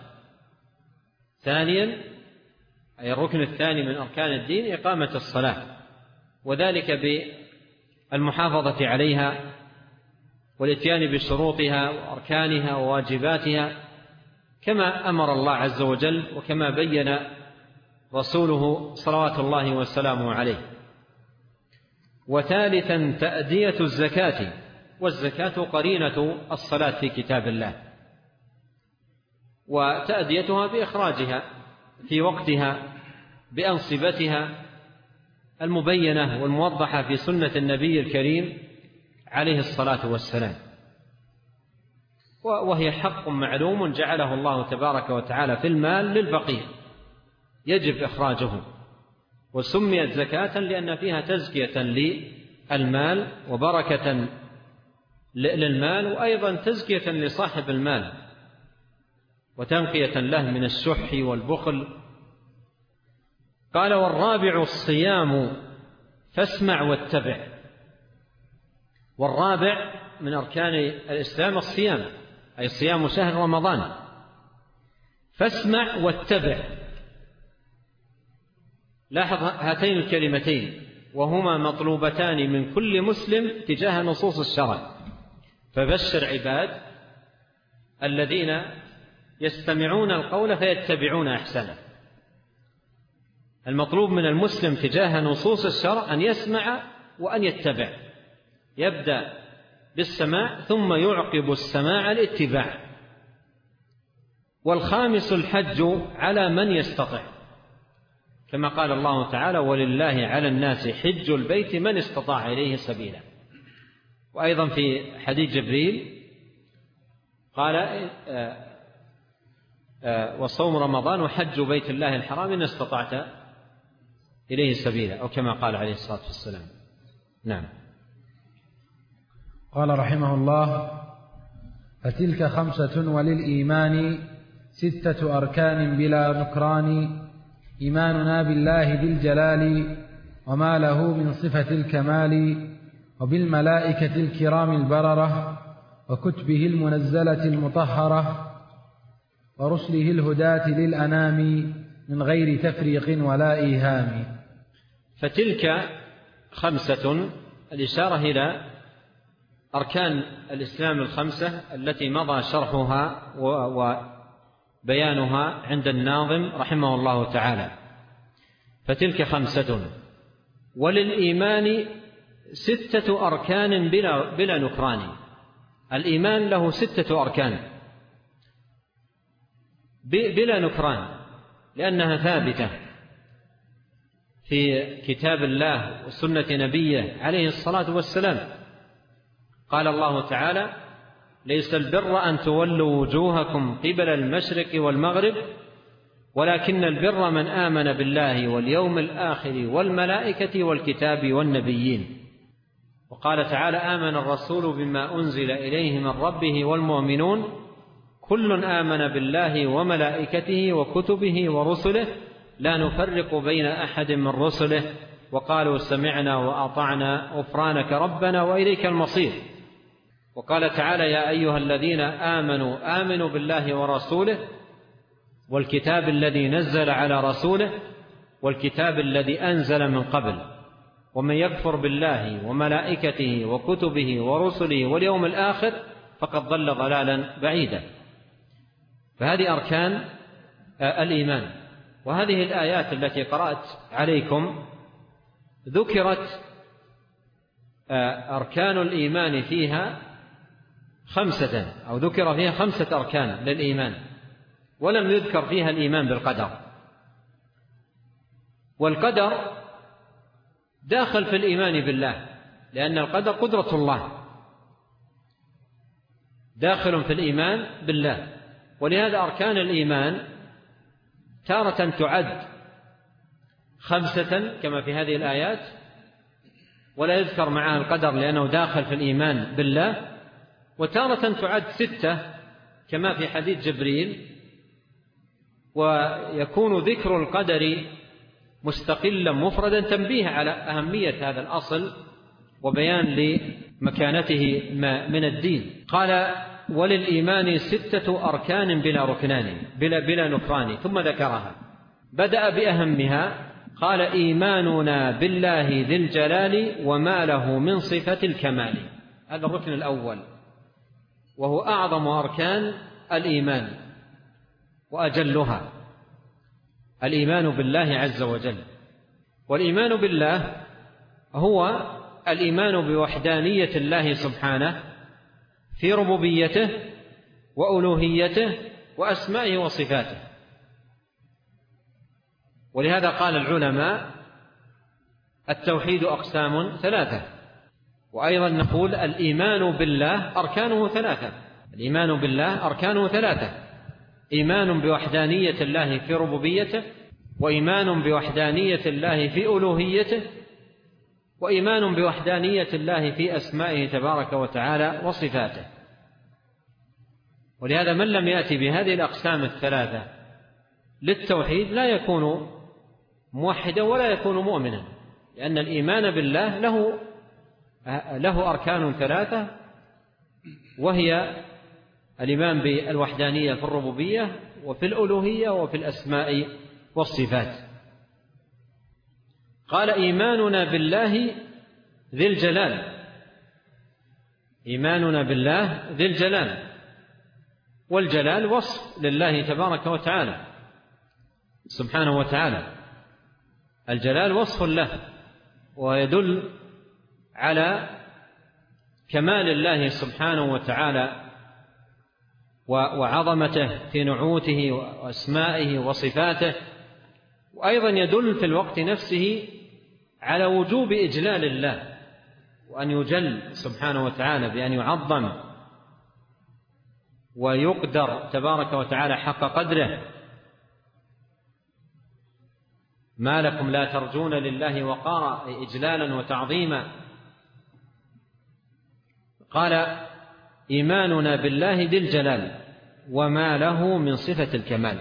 ثانيا أي الركن الثاني من أركان الدين إقامة الصلاة، وذلك بالمحافظة عليها والاتيان بشروطها وأركانها وواجباتها كما أمر الله عز وجل وكما بين رسوله صلوات الله وسلامه عليه. وثالثا تأدية الزكاة، والزكاة قرينة الصلاة في كتاب الله، وتأديتها بإخراجها في وقتها بأنصبتها المبينة والموضحة في سنة النبي الكريم عليه الصلاة والسلام، وهي حق معلوم جعله الله تبارك وتعالى في المال للفقير يجب إخراجه، وسميت زكاة لأن فيها تزكية للمال وبركة للمال، وأيضا تزكية لصاحب المال وتنقية له من الشح والبخل. قال والرابع الصيام فاسمع واتبع. والرابع من أركان الإسلام الصيام أي صيام شهر رمضان. فاسمع واتبع، لاحظ هاتين الكلمتين وهما مطلوبتان من كل مسلم تجاه نصوص الشرع. فبشر عباد الذين يستمعون القول فيتبعون أحسنه. المطلوب من المسلم تجاه نصوص الشرع أن يسمع وأن يتبع، يبدأ بالسماع ثم يعقب السماع الاتباع. والخامس الحج على من يستطيع، كما قال الله تعالى ولله على الناس حج البيت من استطاع إليه سبيلا. وأيضا في حديث جبريل قال وصوم رمضان وحج بيت الله الحرام إن استطعت إليه سبيلا، أو كما قال عليه الصلاة والسلام. نعم. قال رحمه الله فتلك خمسة وللإيمان ستة أركان بلا نكران، إيماننا بالله ذي الجلال وما له من صفة الكمال، وبالملائكة الكرام البررة، وكتبه المنزلة المطهرة ورسله الهداة للأنام من غير تفريق ولا إيهام. فتلك خمسة، الإشارة إلى أركان الإسلام الخمسة التي مضى شرحها وبيانها عند الناظم رحمه الله تعالى. فتلك خمسة. وللإيمان ستة أركان بلا, بلا نكران. الإيمان له ستة أركان بلا نكران، لأنها ثابتة في كتاب الله وسنة نبيه عليه الصلاة والسلام. قال الله تعالى: ليس البر أن تولوا وجوهكم قبل المشرق والمغرب ولكن البر من آمن بالله واليوم الآخر والملائكة والكتاب والنبيين. وقال تعالى: آمن الرسول بما أنزل إليه من ربه والمؤمنون كل آمن بالله وملائكته وكتبه ورسله لا نفرق بين أحد من رسله وقالوا سمعنا وأطعنا غفرانك ربنا وإليك المصير. وقال تعالى: يا أيها الذين آمنوا آمنوا بالله ورسوله والكتاب الذي نزل على رسوله والكتاب الذي أنزل من قبل ومن يكفر بالله وملائكته وكتبه ورسله واليوم الآخر فقد ضل ضلالا بعيدا. فهذه أركان الإيمان. وهذه الآيات التي قرأت عليكم ذكرت أركان الإيمان فيها خمسة، أو ذكر فيها خمسة أركان للإيمان، ولم يذكر فيها الإيمان بالقدر. والقدر داخل في الإيمان بالله، لأن القدر قدرة الله، داخل في الإيمان بالله. ولهذا أركان الإيمان تارة تعد خمسة كما في هذه الآيات، ولا يذكر معها القدر لأنه داخل في الإيمان بالله، وتارة تعد ستة كما في حديث جبريل، ويكون ذكر القدر مستقلا مفردا تنبيه على أهمية هذا الأصل وبيان لمكانته من الدين. قال: وللإيمان ستة أركان بلا ركنان بلا, بلا نكران، ثم ذكرها. بدأ بأهمها، قال: إيماننا بالله ذي الجلال وما له من صفة الكمال. هذا الركن الأول، وهو أعظم أركان الإيمان وأجلها، الإيمان بالله عز وجل. والإيمان بالله هو الإيمان بوحدانية الله سبحانه في ربوبيته وألوهيته وأسمائه وصفاته. ولهذا قال العلماء: التوحيد أقسام ثلاثة. وأيضا نقول: الإيمان بالله أركانه ثلاثة. الإيمان بالله أركانه ثلاثة: إيمان بوحدانية الله في ربوبيته، وإيمان بوحدانية الله في ألوهيته، وإيمان بوحدانية الله في أسمائه تبارك وتعالى وصفاته. ولهذا من لم يأتي بهذه الأقسام الثلاثة للتوحيد لا يكون موحدا ولا يكون مؤمنا، لأن الإيمان بالله له له أركان ثلاثة، وهي الإيمان بالوحدانية في الربوبية وفي الألوهية وفي الأسماء والصفات. قال: إيماننا بالله ذي الجلال. إيماننا بالله ذي الجلال، والجلال وصف لله تبارك وتعالى سبحانه وتعالى. الجلال وصف له، ويدل على كمال الله سبحانه وتعالى وعظمته في نعوته وأسمائه وصفاته. وأيضا يدل في الوقت نفسه على وجوب إجلال الله، وأن يجل سبحانه وتعالى بأن يعظم ويقدر تبارك وتعالى حق قدره. ما لكم لا ترجون لله وقارا، أي إجلالا وتعظيما. قال: إيماننا بالله ذي الجلال وما له من صفة الكمال.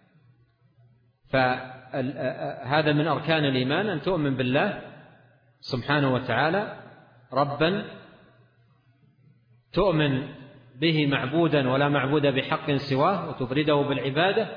فهذا من أركان الإيمان، أن تؤمن بالله سبحانه وتعالى ربا، تؤمن به معبودا ولا معبود بحق سواه وتفرده بالعبادة،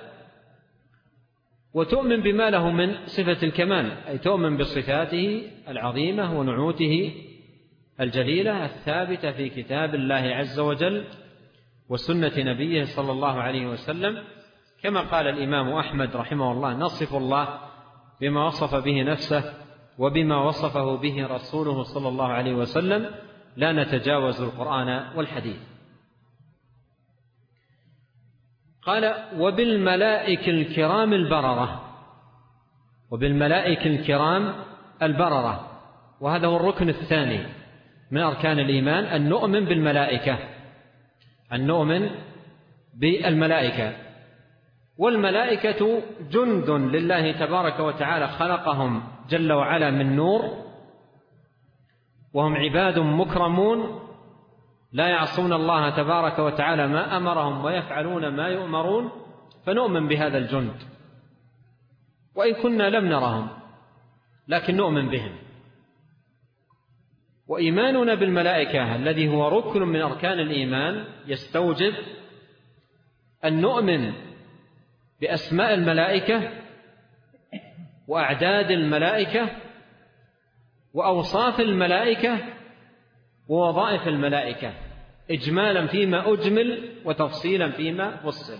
وتؤمن بما له من صفة الكمال، أي تؤمن بصفاته العظيمة ونعوته الجليلة الثابتة في كتاب الله عز وجل وسنة نبيه صلى الله عليه وسلم، كما قال الإمام أحمد رحمه الله: نصف الله بما وصف به نفسه وبما وصفه به رسوله صلى الله عليه وسلم، لا نتجاوز القرآن والحديث. قال: وبالملائكة الكرام البررة، وبالملائكة الكرام البررة، وهذا هو الركن الثاني من أركان الإيمان، أن نؤمن بالملائكة، أن نؤمن بالملائكة. والملائكة جند لله تبارك وتعالى خلقهم جل وعلا من نور، وهم عباد مكرمون لا يعصون الله تبارك وتعالى ما أمرهم ويفعلون ما يؤمرون، فنؤمن بهذا الجند وإن كنا لم نرهم، لكن نؤمن بهم. وإيماننا بالملائكة الذي هو ركن من أركان الإيمان يستوجب أن نؤمن بأسماء الملائكة وأعداد الملائكة وأوصاف الملائكة ووظائف الملائكة، إجمالا فيما أجمل وتفصيلا فيما فصل.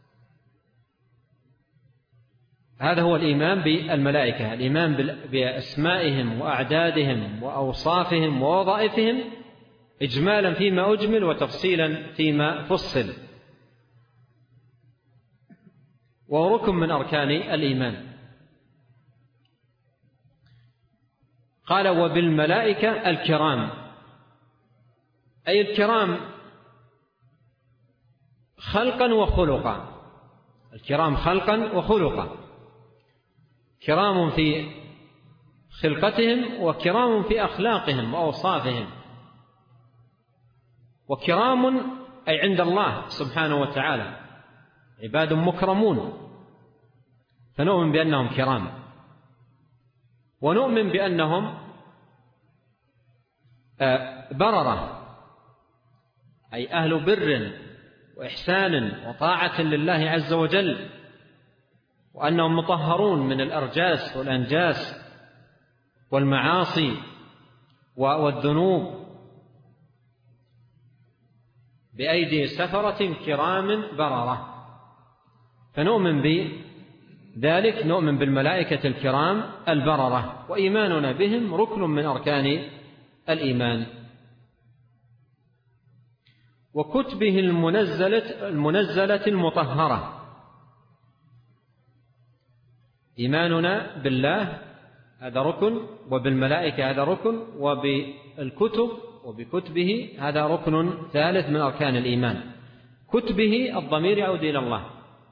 هذا هو الإيمان بالملائكة، الإيمان بأسمائهم وأعدادهم وأوصافهم ووظائفهم، إجمالا فيما أجمل وتفصيلا فيما فصل، وهو ركن من أركان الإيمان. قال: وبالملائكة الكرام، أي الكرام خلقا وخلقا، الكرام خلقا وخلقا، كرام في خلقتهم وكرام في أخلاقهم وأوصافهم، وكرام أي عند الله سبحانه وتعالى عباد مكرمون، فنؤمن بأنهم كرام، ونؤمن بأنهم بررة، أي أهل بر وإحسان وطاعة لله عز وجل، وأنهم مطهرون من الأرجاس والأنجاس والمعاصي والذنوب بأيدي سفرة كرام بررة، فنؤمن بذلك، نؤمن بالملائكة الكرام البررة، وإيماننا بهم ركن من أركان الإيمان. وكتبه المنزلة المنزلة المطهرة، إيماننا بالله هذا ركن، وبالملائكة هذا ركن، وبالكتب وبكتبه هذا ركن ثالث من أركان الإيمان. كتبه الضمير يعود إلى الله،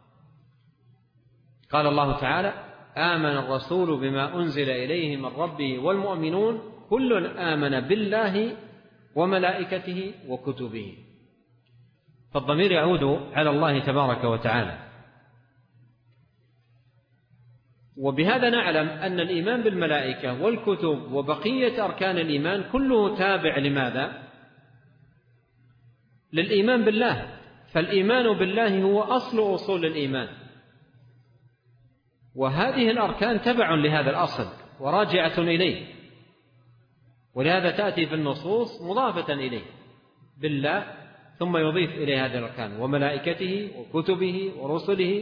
قال الله تعالى: آمن الرسول بما أنزل إليه من ربه والمؤمنون كل آمن بالله وملائكته وكتبه، فالضمير يعود على الله تبارك وتعالى. وبهذا نعلم أن الإيمان بالملائكة والكتب وبقية أركان الإيمان كله تابع لماذا؟ للإيمان بالله، فالإيمان بالله هو أصل أصول الإيمان، وهذه الأركان تبع لهذا الأصل وراجعة إليه، ولهذا تأتي في النصوص مضافة إليه بالله، ثم يضيف إليه هذه الأركان وملائكته وكتبه ورسله.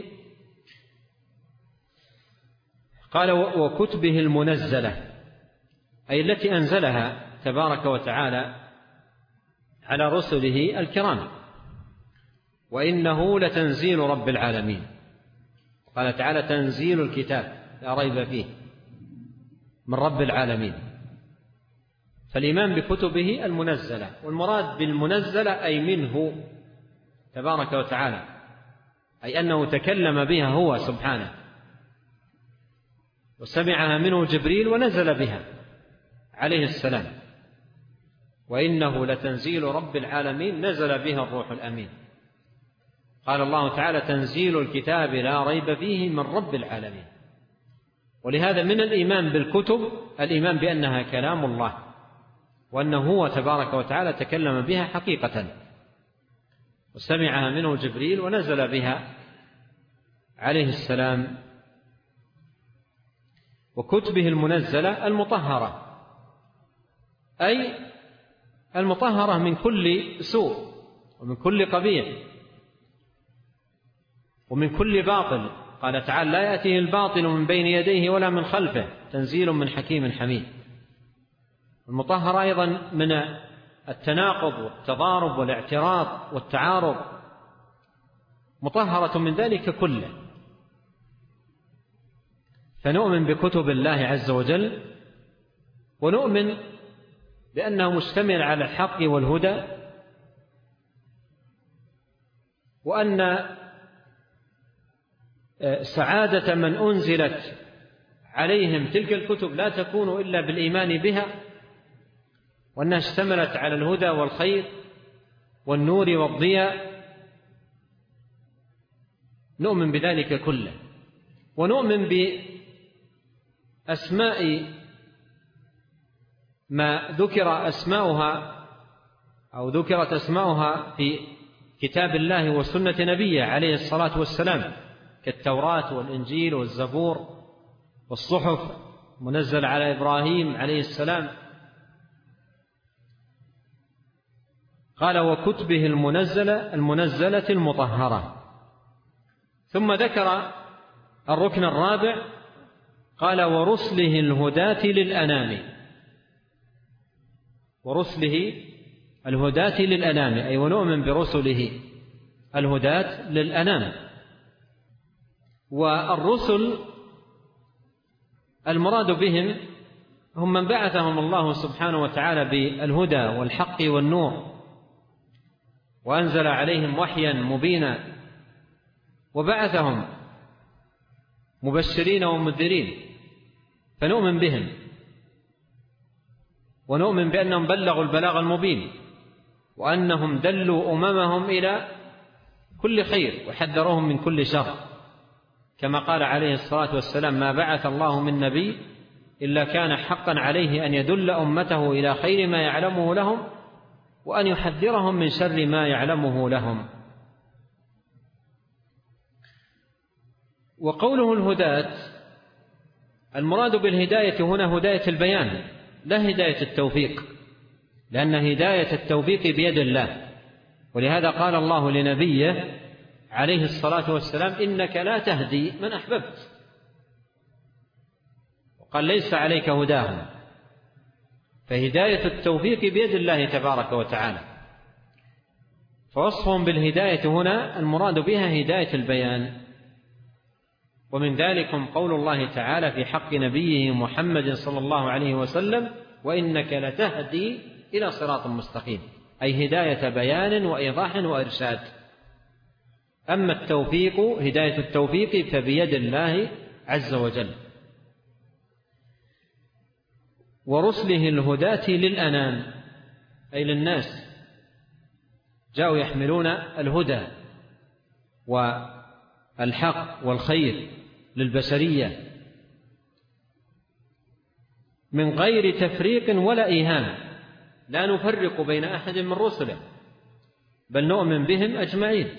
قال: وكتبه المنزلة، أي التي أنزلها تبارك وتعالى على رسله الكرام، وإنه لتنزيل رب العالمين. قال تعالى: تنزيل الكتاب لا ريب فيه من رب العالمين، فالإيمان بكتبه المنزلة، والمراد بالمنزلة أي منه تبارك وتعالى، أي أنه تكلم بها هو سبحانه، وسمعها منه جبريل ونزل بها عليه السلام. وإنه لتنزيل رب العالمين نزل بها الروح الأمين. قال الله تعالى: تنزيل الكتاب لا ريب فيه من رب العالمين. ولهذا من الإيمان بالكتب الإيمان بأنها كلام الله، وأنه هو تبارك وتعالى تكلم بها حقيقة، وسمعها منه جبريل ونزل بها عليه السلام. وكتبه المنزلة المطهرة، أي المطهرة من كل سوء ومن كل قبيح ومن كل باطل. قال تعالى: لا يأتيه الباطل من بين يديه ولا من خلفه تنزيل من حكيم حميد. المطهرة أيضا من التناقض والتضارب والاعتراض والتعارض، مطهرة من ذلك كله. فنؤمن بكتب الله عز وجل، ونؤمن بأنه مشتمل على الحق والهدى، وأن سعادة من أنزلت عليهم تلك الكتب لا تكون إلا بالإيمان بها، وأنها اشتملت على الهدى والخير والنور والضياء. نؤمن بذلك كله. ونؤمن بأسماء ما ذكر أسماؤها أو ذكرت أسماؤها في كتاب الله وسنة نبيه عليه الصلاة والسلام، كالتوراة والإنجيل والزبور والصحف منزل على إبراهيم عليه السلام. قال: وكتبه المنزلة المنزلة المطهرة. ثم ذكر الركن الرابع، قال: ورسله الهداة للأنام. ورسله الهداة للأنام، أي ونؤمن برسله الهداة للأنام. والرسل المراد بهم هم من بعثهم الله سبحانه وتعالى بالهدى والحق والنور، وأنزل عليهم وحيا مبينا، وبعثهم مبشرين ومنذرين، فنؤمن بهم، ونؤمن بأنهم بلغوا البلاغ المبين، وأنهم دلوا أممهم إلى كل خير وحذروهم من كل شر، كما قال عليه الصلاة والسلام: ما بعث الله من نبي إلا كان حقا عليه أن يدل أمته إلى خير ما يعلمه لهم، وأن يحذرهم من شر ما يعلمه لهم. وقوله الهداة، المراد بالهداية هنا هداية البيان لا هداية التوفيق، لأن هداية التوفيق بيد الله. ولهذا قال الله لنبيه عليه الصلاة والسلام: إنك لا تهدي من أحببت، وقال: ليس عليك هداهم. فهداية التوفيق بيد الله تبارك وتعالى. فوصفهم بالهداية هنا المراد بها هداية البيان. ومن ذلكم قول الله تعالى في حق نبيه محمد صلى الله عليه وسلم: وإنك لتهدي إلى صراط مستقيم، أي هداية بيان وإيضاح وإرشاد. أما التوفيق، هداية التوفيق فبيد الله عز وجل. ورسله الهداة للأنام، أي للناس، جاءوا يحملون الهدى والحق والخير للبشرية من غير تفريق ولا إيهام، لا نفرق بين أحد من رسله، بل نؤمن بهم أجمعين،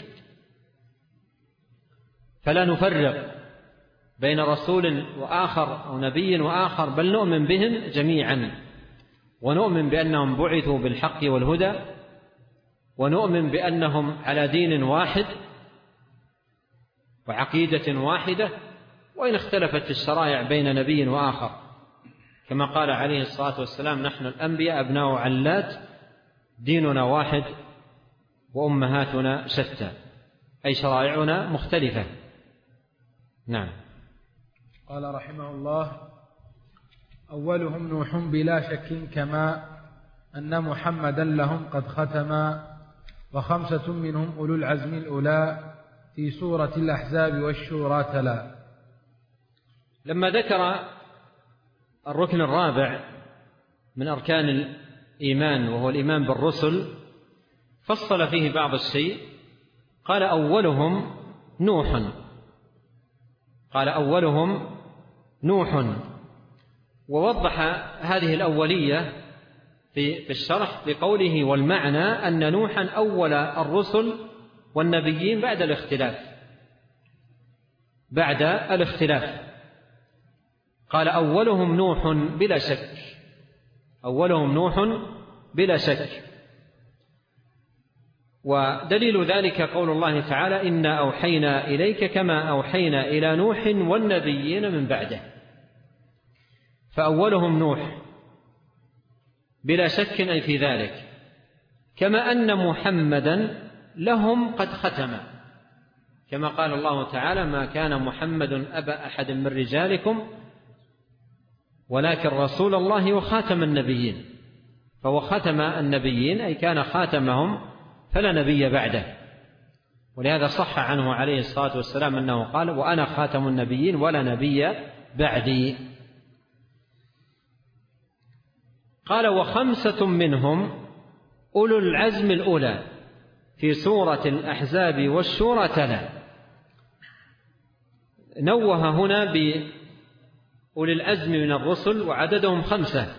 فلا نفرق بين رسول وآخر أو نبي وآخر، بل نؤمن بهم جميعا، ونؤمن بأنهم بعثوا بالحق والهدى، ونؤمن بأنهم على دين واحد وعقيدة واحدة، وإن اختلفت الشرائع بين نبي وآخر، كما قال عليه الصلاة والسلام: نحن الأنبياء أبناء علات، ديننا واحد وأمهاتنا شتى، أي شرائعنا مختلفة. نعم. قال رحمه الله: أولهم نوح بلا شك، كما أن محمدا لهم قد ختما، وخمسة منهم أولو العزم الأولى في سورة الأحزاب والشورى تلا. لما ذكر الركن الرابع من أركان الإيمان وهو الإيمان بالرسل، فصل فيه بعض الشيء. قال: أولهم نوح، قال: أولهم نوح، ووضح هذه الأولية في الشرح بقوله: والمعنى أن نوحا أول الرسل والنبيين بعد الاختلاف بعد الاختلاف قال أولهم نوح بلا شك أولهم نوح بلا شك. ودليل ذلك قول الله تعالى إنا أوحينا إليك كما أوحينا إلى نوح والنبيين من بعده. فأولهم نوح بلا شك أي في ذلك، كما أن محمدا لهم قد ختم، كما قال الله تعالى ما كان محمد أبا أحد من رجالكم ولكن رسول الله وخاتم النبيين. فهو ختم النبيين أي كان خاتمهم فلا نبي بعده. ولهذا صح عنه عليه الصلاة والسلام أنه قال وأنا خاتم النبيين ولا نبي بعدي. قال وخمسة منهم أولو العزم الأولى في سورة الأحزاب والشورى تلا. نوه هنا بأولي العزم من الرسل وعددهم خمسة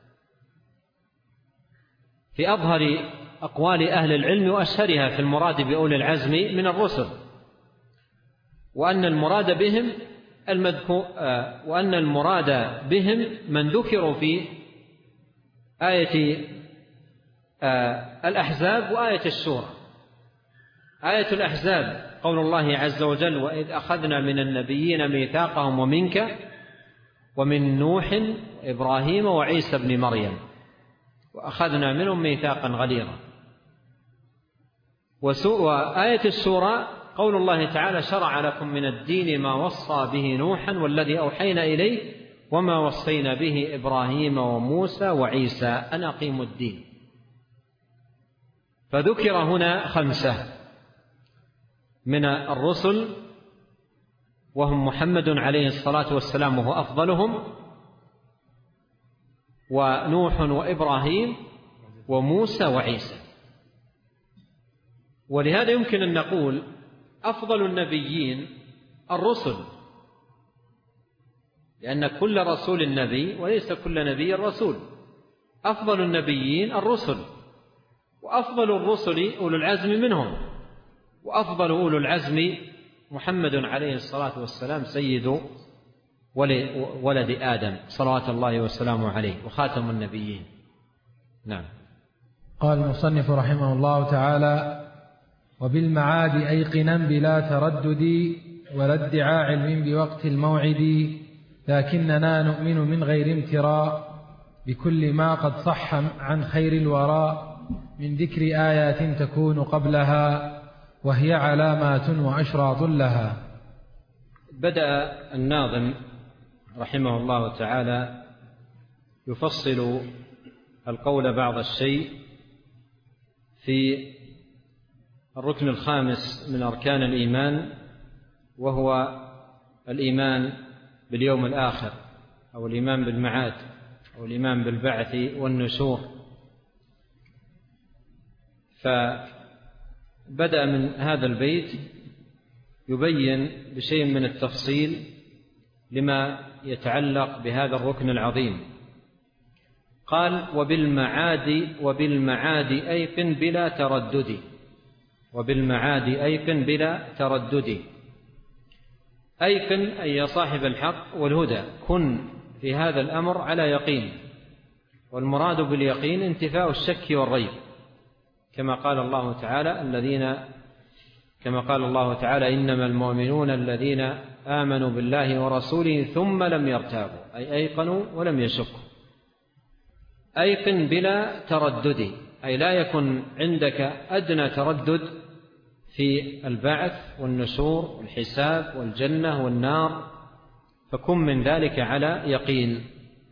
في أظهر أقوال أهل العلم وأشهرها في المراد بأولي العزم من الرسل، وأن المراد بهم المذكور وأن المراد بهم من ذكروا في آية الأحزاب وآية الشورى. آية الأحزاب قول الله عز وجل وإذ أخذنا من النبيين ميثاقهم ومنك ومن نوح إبراهيم وعيسى بن مريم وأخذنا منهم ميثاقا غليظا. وآية الشورى قول الله تعالى شرع لكم من الدين ما وصى به نوحا والذي أوحينا إليه وما وصينا به إبراهيم وموسى وعيسى أن أقيموا الدين. فذكر هنا خمسة من الرسل وهم محمد عليه الصلاة والسلام وهو أفضلهم، ونوح وإبراهيم وموسى وعيسى. ولهذا يمكن أن نقول أفضل النبيين الرسل، لأن كل رسول نبي وليس كل نبي رسول. أفضل النبيين الرسل، وأفضل الرسل أولو العزم منهم، وأفضل أولو العزم محمد عليه الصلاة والسلام سيد ولد آدم صلوات الله وسلامه عليه وخاتم النبيين. نعم. قال المصنف رحمه الله تعالى وبالمعاد أيقنا بلا تردد ولا ادعاء علم بوقت الموعد، لكننا نؤمن من غير امتراء بكل ما قد صح عن خير الوراء من ذكر آيات تكون قبلها وهي علامات وأشراط لها. بدأ الناظم رحمه الله تعالى يفصل القول بعض الشيء في الركن الخامس من أركان الإيمان، وهو الإيمان باليوم الآخر أو الإيمان بالمعاد أو الإيمان بالبعث والنشور. فبدأ من هذا البيت يبين بشيء من التفصيل لما يتعلق بهذا الركن العظيم. قال وبالمعاد وبالمعاد أيقن بلا تردد، وبالمعاد أيقن بلا تردد. أيقن أي يا صاحب الحق والهدى كن في هذا الأمر على يقين، والمراد باليقين انتفاء الشك والريب، كما قال الله تعالى الذين كما قال الله تعالى إنما المؤمنون الذين آمنوا بالله ورسوله ثم لم يرتابوا، أي أيقنوا ولم يشكوا. أيقن بلا تردد أي لا يكن عندك أدنى تردد في البعث والنشور والحساب والجنة والنار، فكن من ذلك على يقين.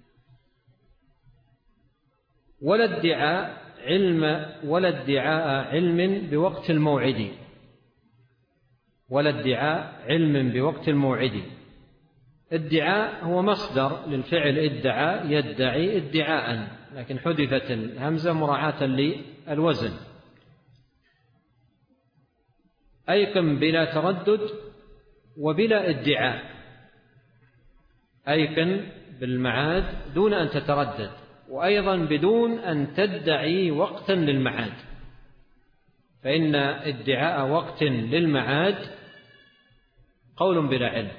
ولا ادعاء علم ولا ادعاء علم بوقت الموعد، ولا ادعاء علم بوقت الموعد. ادعاء هو مصدر للفعل ادعاء يدعي ادعاء، لكن حذفت الهمزة مراعاة للوزن. أيقن بلا تردد وبلا ادعاء، أيقن بالمعاد دون أن تتردد، وأيضا بدون أن تدعي وقتا للمعاد. فإن ادعاء وقت للمعاد قول بلا علم،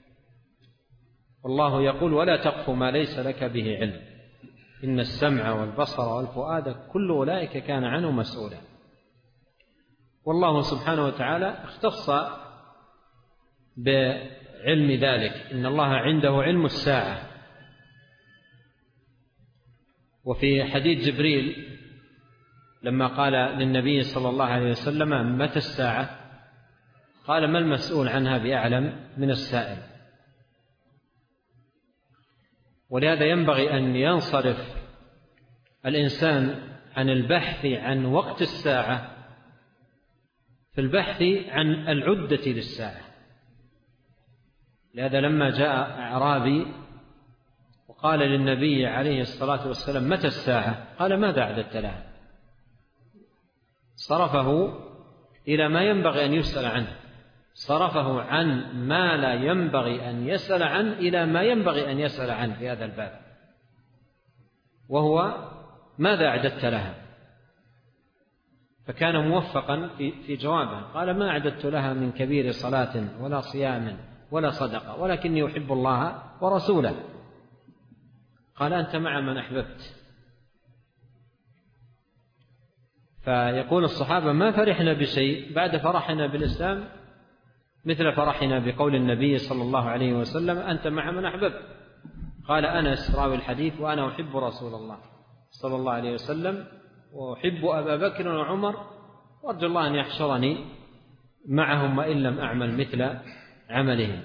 والله يقول: ولا تقف ما ليس لك به علم إن السمع والبصر والفؤاد كل أولئك كان عنه مسؤولا. والله سبحانه وتعالى اختص بعلم ذلك، إن الله عنده علم الساعة. وفي حديث جبريل لما قال للنبي صلى الله عليه وسلم: متى الساعة؟ قال: ما المسؤول عنها بأعلم من السائل. ولهذا ينبغي أن ينصرف الإنسان عن البحث عن وقت الساعة في البحث عن العدة للساعة. لهذا لما جاء أعرابي وقال للنبي عليه الصلاة والسلام: متى الساعة؟ قال: ماذا أعددت لها؟ صرفه إلى ما ينبغي أن يسأل عنه، صرفه عن ما لا ينبغي أن يسأل عنه إلى ما ينبغي أن يسأل عنه في هذا الباب، وهو: ماذا أعددت لها؟ فكان موفقا في جوابه، قال: ما أعددت لها من كبير صلاة ولا صيام ولا صدقة، ولكني أحب الله ورسوله. قال: أنت مع من أحببت. فيقول الصحابة: ما فرحنا بشيء بعد فرحنا بالإسلام مثل فرحنا بقول النبي صلى الله عليه وسلم: أنت مع من أحببت. قال أنس راوي الحديث: وأنا أحب رسول الله صلى الله عليه وسلم، وأحب أبا بكر وعمر، وأرجو الله أن يحشرني معهم وإن لم أعمل مثل عملهم.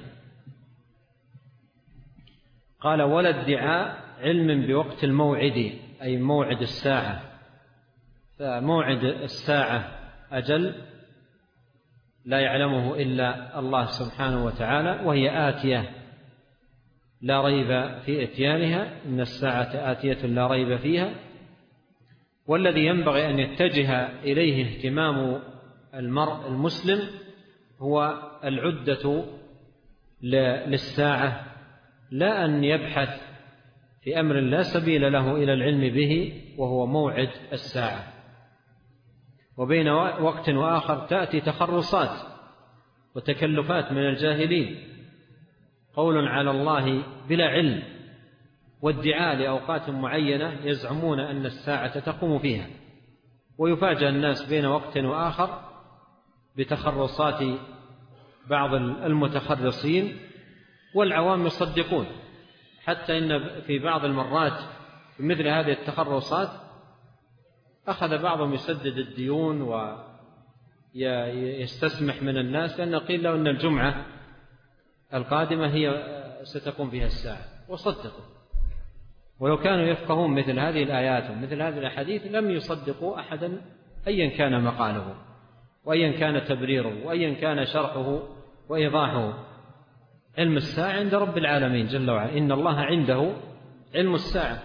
قال: ولا ادعاء علم بوقت الموعد، أي موعد الساعة، فموعد الساعة أجل لا يعلمه إلا الله سبحانه وتعالى، وهي آتية لا ريب في إتيانها، إن الساعة آتية لا ريب فيها. والذي ينبغي أن يتجه إليه اهتمام المرء المسلم هو العدة للساعة، لا أن يبحث في أمر لا سبيل له إلى العلم به، وهو موعد الساعة. وبين وقت وآخر تأتي تخرصات وتكلفات من الجاهلين، قول على الله بلا علم، وادعاء لأوقات معينة يزعمون أن الساعة تقوم فيها، ويفاجأ الناس بين وقت وآخر بتخرصات بعض المتخرصين، والعوام يصدقون، حتى إن في بعض المرات في مثل هذه التخرصات أخذ بعضهم يسدد الديون ويستسمح من الناس، لأنه قيل له أن الجمعة القادمة هي ستقوم فيها الساعة، وصدقوا. ولو كانوا يفقهون مثل هذه الآيات ومثل هذه الأحاديث لم يصدقوا أحدا أيا كان مقاله وأيا كان تبريره وأيا كان شرحه وإيضاحه. علم الساعة عند رب العالمين جل وعلا، إن الله عنده علم الساعة.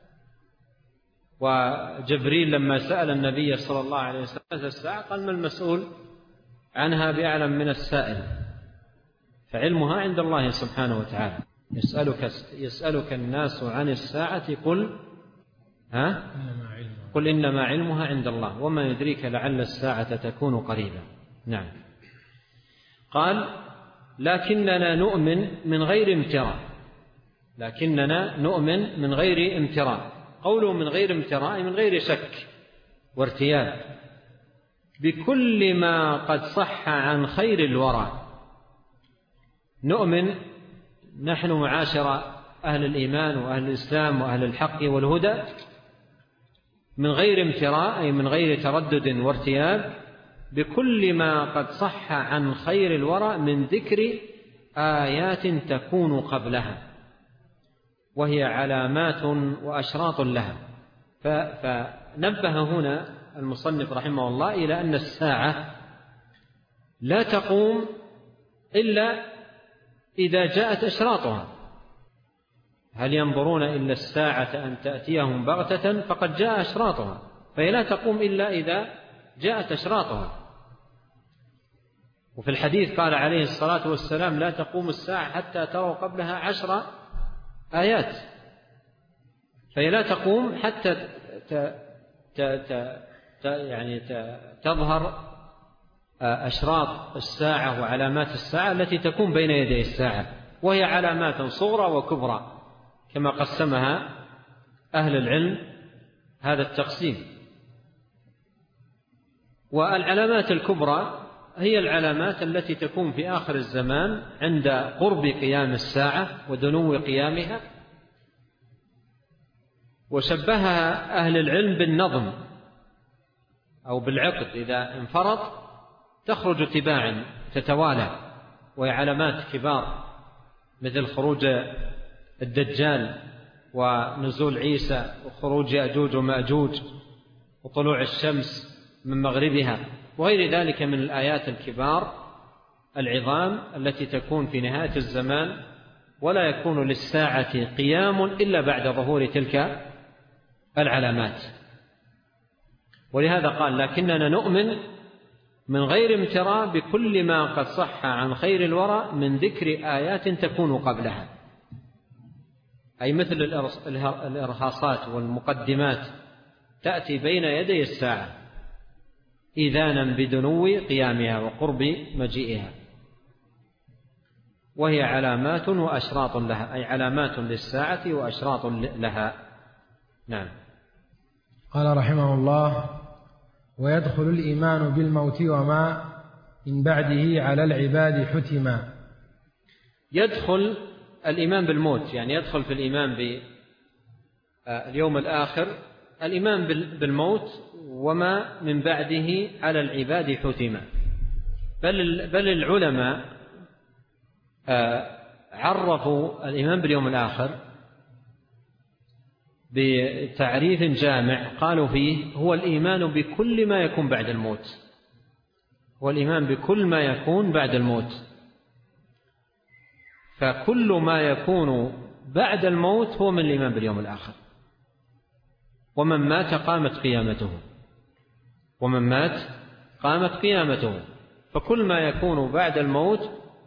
وجبريل لما سأل النبي صلى الله عليه وسلم الساعة قال: ما المسؤول عنها بأعلم من السائل. فعلمها عند الله سبحانه وتعالى. يسألك, يسألك الناس عن الساعة قل ها؟ قل إنما علمها عند الله وما يدريك لعل الساعة تكون قريبا. نعم. قال: لكننا نؤمن من غير امتراء، لكننا نؤمن من غير امتراء. قوله من غير امتراء من غير شك وارتياب بكل ما قد صح عن خير الورى. نؤمن نحن معاشر أهل الإيمان وأهل الإسلام وأهل الحق والهدى من غير امتراء، أي من غير تردد وارتياب، بكل ما قد صح عن خير الورى من ذكر آيات تكون قبلها، وهي علامات وأشراط لها. فنبه هنا المصنف رحمه الله إلى أن الساعة لا تقوم إلا إذا جاءت أشراطها. هل ينظرون إلا الساعة أن تأتيهم بغتة فقد جاء أشراطها، فهي لا تقوم إلا إذا جاءت أشراطها. وفي الحديث قال عليه الصلاة والسلام: لا تقوم الساعة حتى تروا قبلها عشر آيات. فهي لا تقوم حتى يعني تظهر أشراط الساعة وعلامات الساعة التي تكون بين يدي الساعة، وهي علامات صغرى وكبرى كما قسمها أهل العلم هذا التقسيم. والعلامات الكبرى هي العلامات التي تكون في آخر الزمان عند قرب قيام الساعة ودنو قيامها، وشبهها أهل العلم بالنظم أو بالعقد، إذا انفرط تخرج تباعا تتوالى، وهي علامات كبار مثل خروج الدجال ونزول عيسى وخروج يأجوج ومأجوج وطلوع الشمس من مغربها وغير ذلك من الآيات الكبار العظام التي تكون في نهاية الزمان، ولا يكون للساعة قيام إلا بعد ظهور تلك العلامات. ولهذا قال: لكننا نؤمن من غير امتراء بكل ما قد صح عن خير الورى من ذكر آيات تكون قبلها، أي مثل الإرهاصات والمقدمات تأتي بين يدي الساعة إذانا بدنو قيامها وقرب مجيئها، وهي علامات وأشراط لها، أي علامات للساعة وأشراط لها. نعم. قال رحمه الله: ويدخل الإيمان بالموت وما من بعده على العباد حتما. يدخل الإيمان بالموت، يعني يدخل في الإيمان باليوم الآخر الإيمان بالموت وما من بعده على العباد حتما. بل, بل العلماء عرفوا الإيمان باليوم الآخر بتعريف جامع قالوا فيه: هو الإيمان بكل ما يكون بعد الموت، هو الإيمان بكل ما يكون بعد الموت. فكل ما يكون بعد الموت هو من الإيمان باليوم الآخر. ومن مات قامت قيامته، ومن مات قامت قيامته، فكل ما يكون بعد الموت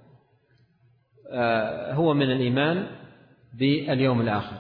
هو من الإيمان باليوم الآخر،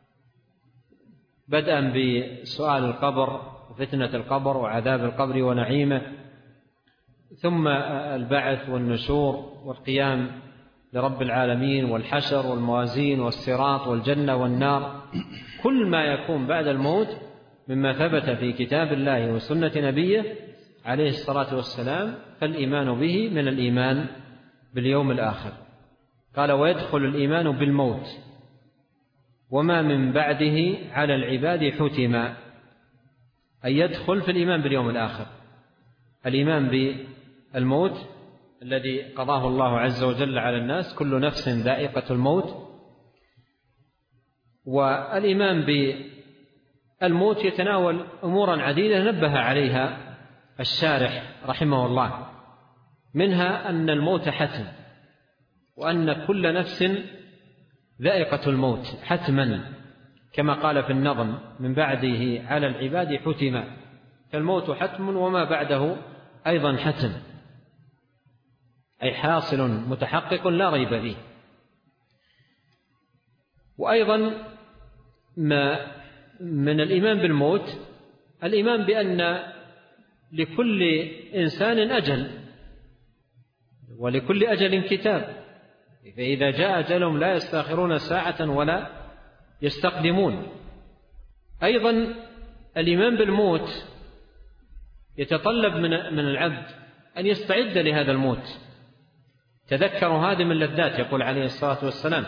بدءا بسؤال القبر وفتنة القبر وعذاب القبر ونعيمه، ثم البعث والنشور والقيام لرب العالمين والحشر والموازين والصراط والجنة والنار. كل ما يكون بعد الموت مما ثبت في كتاب الله وسنة نبيه عليه الصلاة والسلام فالإيمان به من الإيمان باليوم الآخر. قال: ويدخل الإيمان بالموت وما من بعده على العباد حتما، أي يدخل في الإيمان باليوم الآخر الإيمان بالموت الذي قضاه الله عز وجل على الناس، كل نفس ذائقة الموت. والإيمان بالموت يتناول أمورا عديدة نبه عليها الشارح رحمه الله، منها أن الموت حتم، وأن كل نفس ذائقة الموت حتما، كما قال في النظم: من بعده على العباد حتما، فالموت حتم وما بعده أيضا حتم، أي حاصل متحقق لا ريب فيه. وأيضا ما من الإيمان بالموت الإيمان بأن لكل إنسان أجل، ولكل أجل كتاب، فإذا جاء أجلهم لا يستأخرون ساعة ولا يستقدمون. أيضا الإيمان بالموت يتطلب من العبد أن يستعد لهذا الموت. تذكروا هادم اللذات يقول عليه الصلاة والسلام،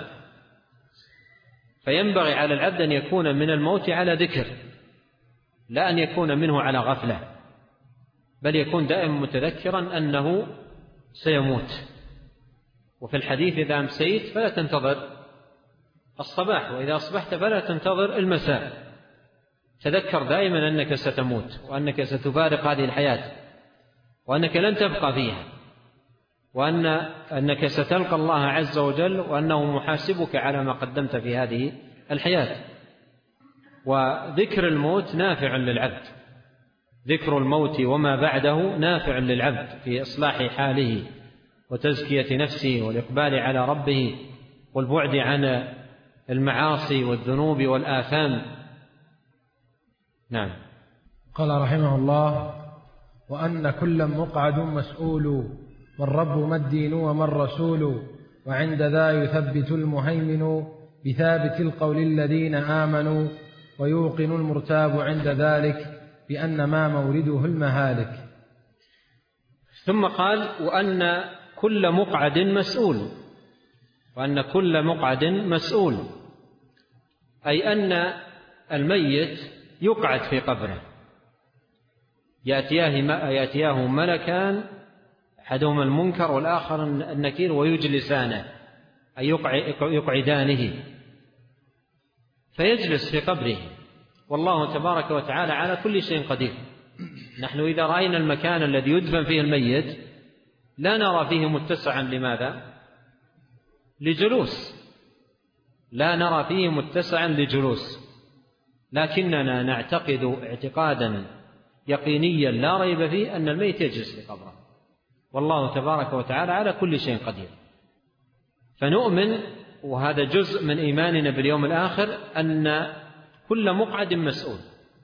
فينبغي على العبد أن يكون من الموت على ذكر، لا أن يكون منه على غفلة، بل يكون دائما متذكرا أنه سيموت. وفي الحديث: إذا أمسيت فلا تنتظر الصباح، وإذا أصبحت فلا تنتظر المساء. تذكر دائما أنك ستموت، وأنك ستفارق هذه الحياة، وأنك لن تبقى فيها، وأن أنك ستلقى الله عز وجل، وأنه محاسبك على ما قدمت في هذه الحياة. وذكر الموت نافع للعبد، ذكر الموت وما بعده نافع للعبد في إصلاح حاله وتزكية نفسه والإقبال على ربه والبعد عن المعاصي والذنوب والآثام. نعم. قال رحمه الله: وأن كل مقعد مسؤول، والرب ما الدين وما الرسول، وعند ذا يثبت المهيمن بثابت القول الذين آمنوا، ويوقن المرتاب عند ذلك بأن ما مورده المهالك. ثم قال: وأن كل مقعد مسؤول، وأن كل مقعد مسؤول، أي أن الميت يقعد في قبره، يأتياه, يأتياه ملكان، أحدهما المنكر والآخر النكير، ويجلسانه أي يقعدانه، فيجلس في قبره، والله تبارك وتعالى على كل شيء قدير. نحن إذا رأينا المكان الذي يدفن فيه الميت لا نرى فيه متسعا، لماذا؟ لجلوس، لا نرى فيه متسعا لجلوس، لكننا نعتقد اعتقادا يقينيا لا ريب فيه أن الميت يجلس في قبره، والله تبارك وتعالى على كل شيء قدير. فنؤمن، وهذا جزء من إيماننا باليوم الآخر، أن كل مقعد مسؤول،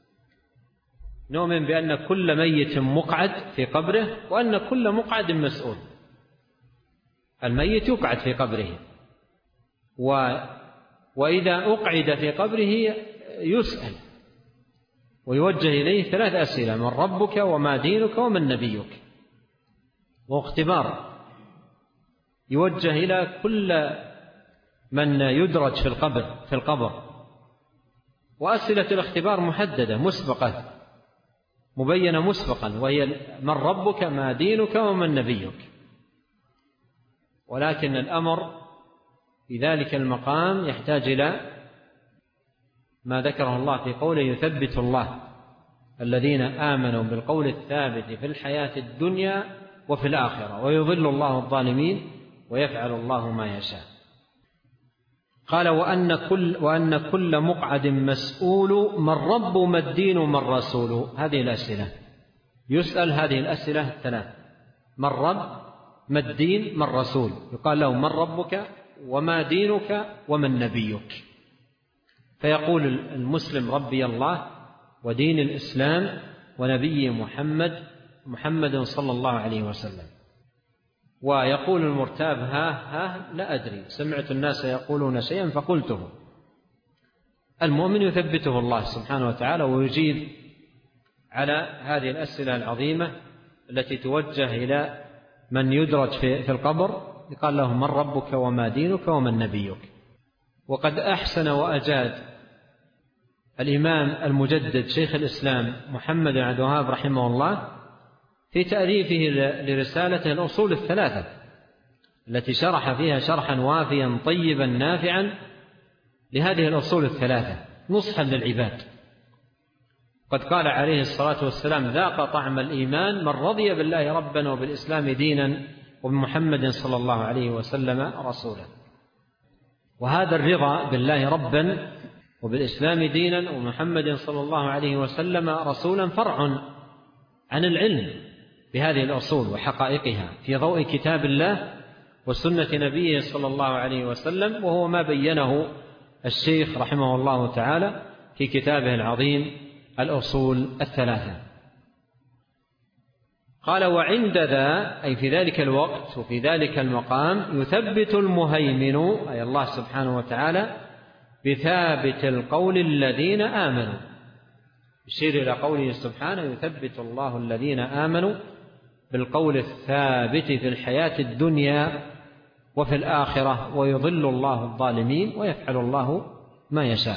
نؤمن بأن كل ميت مقعد في قبره، وأن كل مقعد مسؤول. الميت يقعد في قبره، و... وإذا أقعد في قبره يسأل ويوجه إليه ثلاث أسئلة: من ربك، وما دينك، ومن نبيك. واختبار يوجه إلى كل من يدرج في القبر في القبر وأسئلة الاختبار محددة مسبقة مبينة مسبقا، وهي: من ربك، ما دينك، ومن نبيك. ولكن الأمر في ذلك المقام يحتاج إلى ما ذكره الله في قوله: يثبت الله الذين آمنوا بالقول الثابت في الحياة الدنيا وفي الآخرة، ويضل الله الظالمين، ويفعل الله ما يشاء. قال: وأن كل, وأن كل مقعد مسؤول، من رب، ما الدين، وما الرسول. هذه الأسئلة يسأل، هذه الأسئلة الثلاث: من رب، ما الدين، ما الرسول. يقال له: من ربك، وما دينك، ومن نبيك. فيقول المسلم: ربي الله، ودين الإسلام، ونبي محمد محمد صلى الله عليه وسلم. ويقول المرتاب: ها ها لا أدري، سمعت الناس يقولون شيئا فقلته. المؤمن يثبته الله سبحانه وتعالى ويجيب على هذه الأسئلة العظيمة التي توجه إلى من يدرج في القبر. يقال له: من ربك، وما دينك، ومن نبيك. وقد أحسن وأجاد الإمام المجدد شيخ الإسلام محمد بن عبد الوهاب رحمه الله في تأليفه لرسالته الأصول الثلاثة، التي شرح فيها شرحا وافيا طيبا نافعا لهذه الأصول الثلاثة نصحا للعباد. قد قال عليه الصلاة والسلام: ذاق طعم الإيمان من رضي بالله ربا، وبالإسلام دينا، وبمحمد صلى الله عليه وسلم رسولا. وهذا الرضا بالله ربا، وبالإسلام دينا، ومحمد صلى الله عليه وسلم رسولا فرع عن العلم بهذه الأصول وحقائقها في ضوء كتاب الله وسنة نبيه صلى الله عليه وسلم، وهو ما بينه الشيخ رحمه الله تعالى في كتابه العظيم الأصول الثلاثة. قال: وعند ذا، أي في ذلك الوقت وفي ذلك المقام، يثبت المهيمن، أي الله سبحانه وتعالى، بثابت القول الذين آمنوا. يشير إلى قوله سبحانه: يثبت الله الذين آمنوا بالقول الثابت في الحياة الدنيا وفي الآخرة، ويضل الله الظالمين، ويفعل الله ما يشاء.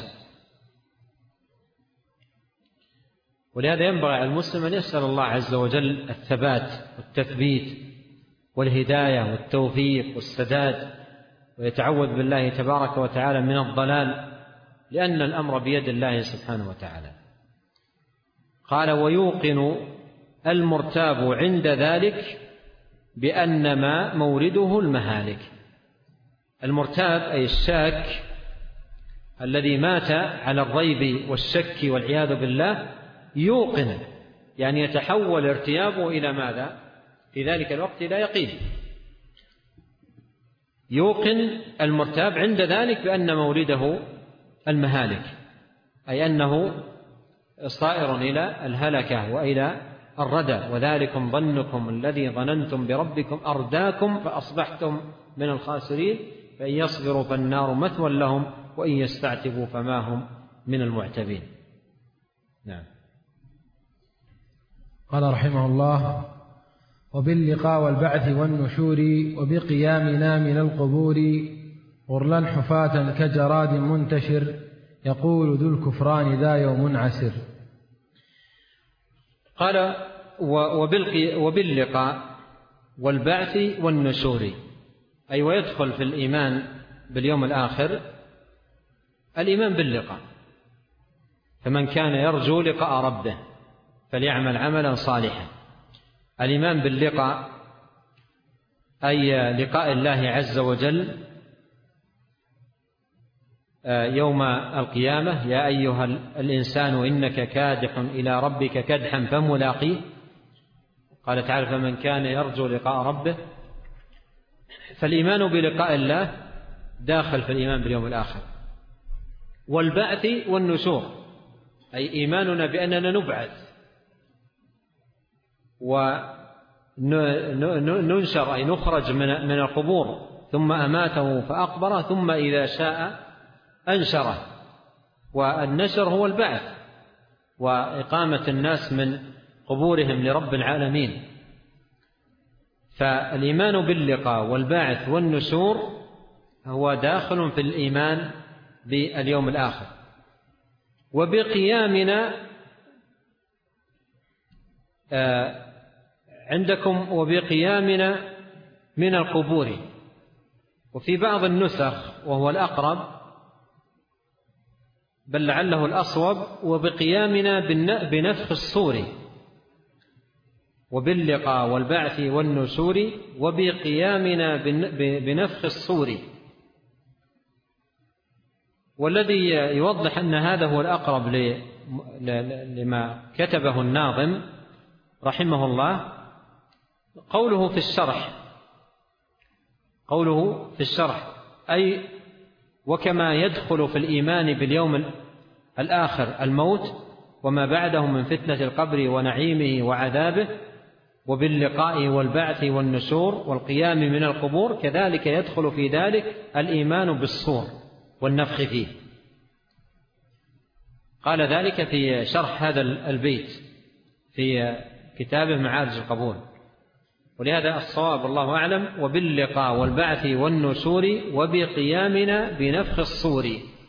ولهذا ينبغي على المسلم أن يسأل الله عز وجل الثبات والتثبيت والهداية والتوفيق والسداد، ويتعوذ بالله تبارك وتعالى من الضلال، لأن الأمر بيد الله سبحانه وتعالى. قال: ويوقن المرتاب عند ذلك بأن ما مورده المهالك. المرتاب أي الشاك الذي مات على الريب والشك والعياذ بالله، يوقن، يعني يتحول ارتيابه إلى ماذا في ذلك الوقت؟ إلى يقين. يوقن المرتاب عند ذلك بأن مورده المهالك، أي أنه صائر إلى الهلكة وإلى الردى. وذلكم ظنكم الذي ظننتم بربكم أرداكم فأصبحتم من الخاسرين فإن يصبروا فالنار مثوى لهم وإن يستعتبوا فما هم من المعتبين. نعم. قال رحمه الله: وباللقاء والبعث والنشور وبقيامنا من القبور غرلا حفاة كجراد منتشر يقول ذو الكفران ذا يوم عسر. قال: وباللقاء والبعث والنشور، أي ويدخل في الإيمان باليوم الآخر الإيمان باللقاء، فمن كان يرجو لقاء ربه فليعمل عملا صالحا. الإيمان باللقاء أي لقاء الله عز وجل يوم القيامة: يا أيها الإنسان إنك كادح إلى ربك كدحا فملاقيه. قال تعالى: فمن كان يرجو لقاء ربه. فالإيمان بلقاء الله داخل في الإيمان باليوم الآخر. والبعث والنشور أي إيماننا بأننا نبعث وننشر، أي نخرج من القبور، ثم أماته فأقبره ثم إذا شاء أنشره. والنشر هو البعث وإقامة الناس من قبورهم لرب العالمين. فالإيمان باللقاء والبعث والنشور هو داخل في الإيمان باليوم الآخر. وبقيامنا آه عندكم وبقيامنا من القبور، وفي بعض النسخ وهو الأقرب بل لعله الأصوب: وبقيامنا بنفخ الصور. وباللقاء والبعث والنشور وبقيامنا بنفخ الصور. والذي يوضح أن هذا هو الأقرب لما كتبه الناظم رحمه الله قوله في الشرح قوله في الشرح أي وكما يدخل في الإيمان باليوم الآخر الموت وما بعده من فتنة القبر ونعيمه وعذابه، وباللقاء والبعث والنشور والقيام من القبور، كذلك يدخل في ذلك الإيمان بالصور والنفخ فيه. قال ذلك في شرح هذا البيت في كتابه معارج القبول. ولهذا الصواب الله أعلم: وباللقاء والبعث والنشور وبقيامنا بنفخ الصور.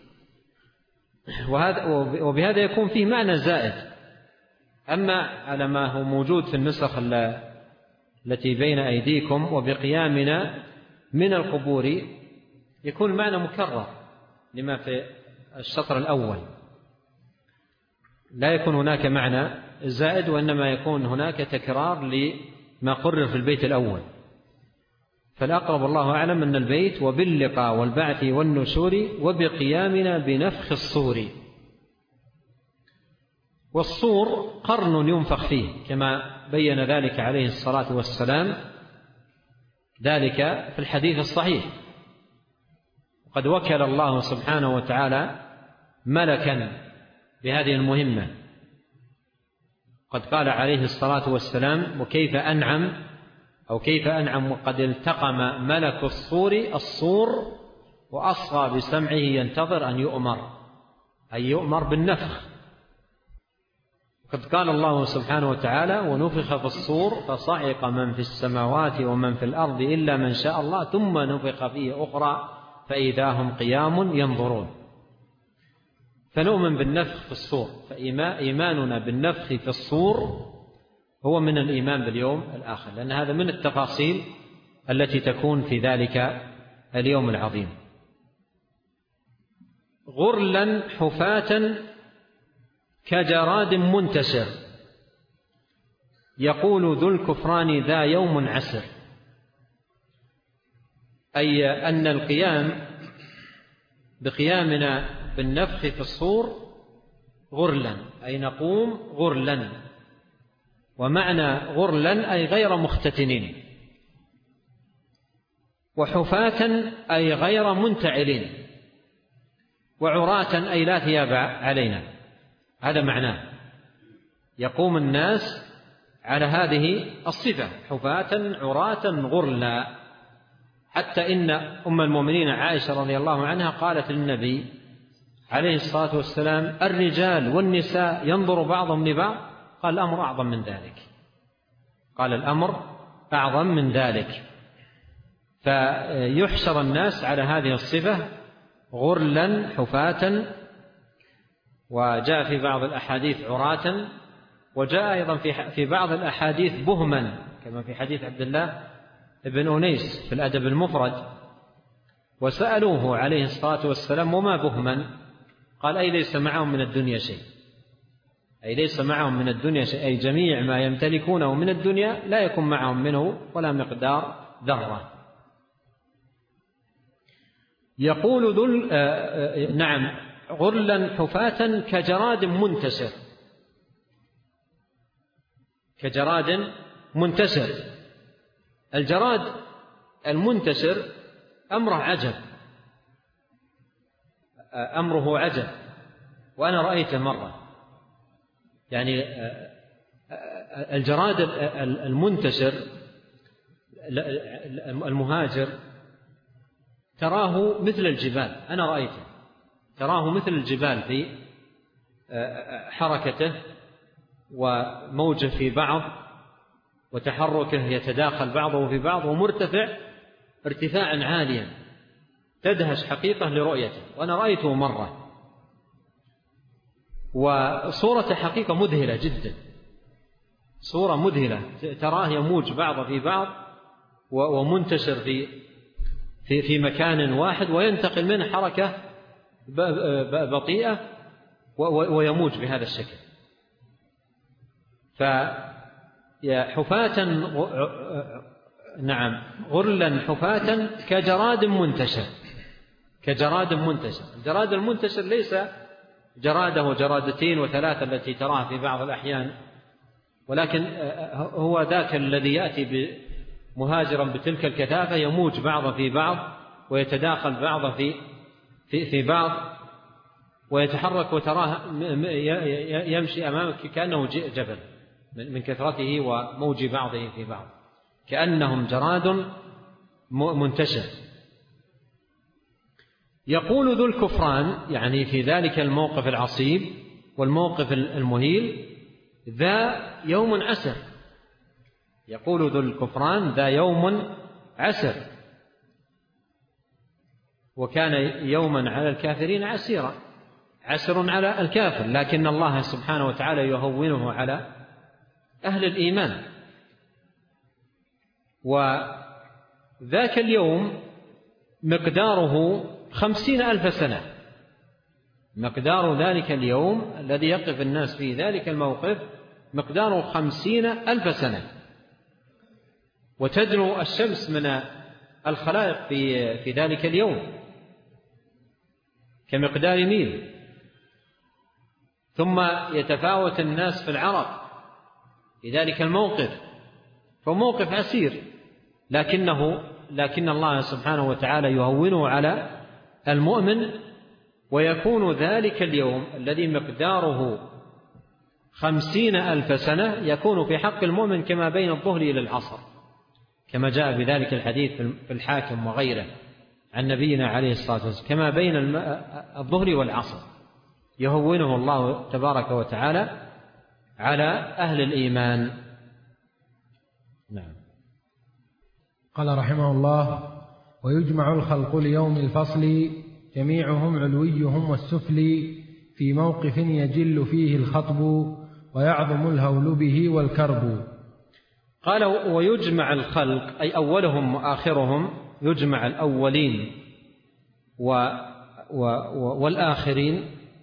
وبهذا يكون فيه معنى زائد. أما على ما هو موجود في النسخ التي بين أيديكم وبقيامنا من القبور يكون معنى مكرر لما في الشطر الأول، لا يكون هناك معنى زائد، وإنما يكون هناك تكرار لما قرر في البيت الأول. فالأقرب الله أعلم أن البيت وباللقاء والبعث والنشور وبقيامنا بنفخ الصور. والصور قرن ينفخ فيه كما بين ذلك عليه الصلاة والسلام، ذلك في الحديث الصحيح. قد وكل الله سبحانه وتعالى ملكا بهذه المهمة. قد قال عليه الصلاة والسلام: وكيف أنعم أو كيف أنعم وقد التقم ملك الصور الصور وأصغى بسمعه ينتظر أن يؤمر، أي يؤمر بالنفخ. قد قال الله سبحانه وتعالى: ونفخ في الصور فصعق من في السماوات ومن في الأرض إلا من شاء الله ثم نفخ فيه أخرى فإذا هم قيام ينظرون. فنؤمن بالنفخ في الصور، فإيماننا بالنفخ في الصور هو من الإيمان باليوم الآخر، لأن هذا من التفاصيل التي تكون في ذلك اليوم العظيم. غرلا حفاة كجراد منتشر يقول ذو الكفران ذا يوم عسر. أي أن القيام بقيامنا بالنفخ في الصور غرلا، أي نقوم غرلا. ومعنى غرلا أي غير مختتنين، وحفاة أي غير منتعلين، وعراة أي لا ثياب علينا. هذا معناه يقوم الناس على هذه الصفة حفاة عراة غرلا، حتى إن أم المؤمنين عائشة رضي الله عنها قالت للنبي عليه الصلاة والسلام: الرجال والنساء ينظر بعضهم لبعض؟ قال: الأمر أعظم من ذلك. قال: الأمر أعظم من ذلك. فيحشر الناس على هذه الصفة غرلا حفاة، وجاء في بعض الأحاديث عراة، وجاء أيضا في بعض الأحاديث بهما، كما في حديث عبد الله بن أنيس في الأدب المفرد. وسألوه عليه الصلاة والسلام: وما بهما؟ قال: أي ليس معهم من الدنيا شيء، أي ليس معهم من الدنيا شيء، أي جميع ما يمتلكونه من الدنيا لا يكون معهم منه ولا مقدار ذرة. يقول ذو نعم غرلا حفاة كجراد منتشر، كجراد منتشر. الجراد المنتشر أمره عجب، أمره عجب، وأنا رأيته مرة. يعني الجراد المنتشر المهاجر تراه مثل الجبال، أنا رأيته تراه مثل الجبال في حركته وموجه في بعض وتحركه يتداخل بعضه في بعض، ومرتفع ارتفاعا عاليا تدهش حقيقة لرؤيته، وأنا رأيته مرة، وصورة حقيقة مذهلة جدا، صورة مذهلة، تراه يموج بعض في بعض ومنتشر في في في مكان واحد، وينتقل منه حركة بطيئة ويموج بهذا الشكل. فحفاة نعم غرلا حفاة كجراد منتشر، كجراد منتشر. الجراد المنتشر ليس جرادة وجرادتين وثلاثة التي تراها في بعض الأحيان، ولكن هو ذاك الذي يأتي مهاجرا بتلك الكثافة، يموج بعض في بعض ويتداخل بعض في في في بعض ويتحرك، وتراه يمشي أمامك كأنه جبل من كثرته وموج بعضه في بعض، كأنهم جراد منتشر. يقول ذو الكفران، يعني في ذلك الموقف العصيب والموقف المهيل: ذا يوم عسر. يقول ذو الكفران: ذا يوم عسر، وكان يوما على الكافرين عسيرا، عسر على الكافر، لكن الله سبحانه وتعالى يهونه على أهل الإيمان. وذاك اليوم مقداره خمسين ألف سنة، مقدار ذلك اليوم الذي يقف الناس في ذلك الموقف مقداره خمسين ألف سنة، وتدنو الشمس من الخلائق في في ذلك اليوم كمقدار ميل، ثم يتفاوت الناس في العرق في ذلك الموقف، فموقف عسير، لكنه لكن الله سبحانه وتعالى يهونه على المؤمن، ويكون ذلك اليوم الذي مقداره خمسين ألف سنة يكون في حق المؤمن كما بين الظهر إلى العصر، كما جاء بذلك الحديث في الحاكم وغيره عن نبينا عليه الصلاة والسلام، كما بين الظهر والعصر يهونه الله تبارك وتعالى على أهل الإيمان. نعم. قال رحمه الله: ويجمع الخلق ليوم الفصل جميعهم علويهم والسفلي، في موقف يجل فيه الخطب ويعظم الهول به والكرب. قال: ويجمع الخلق أي أولهم وآخرهم، يجمع الأولين و و والآخرين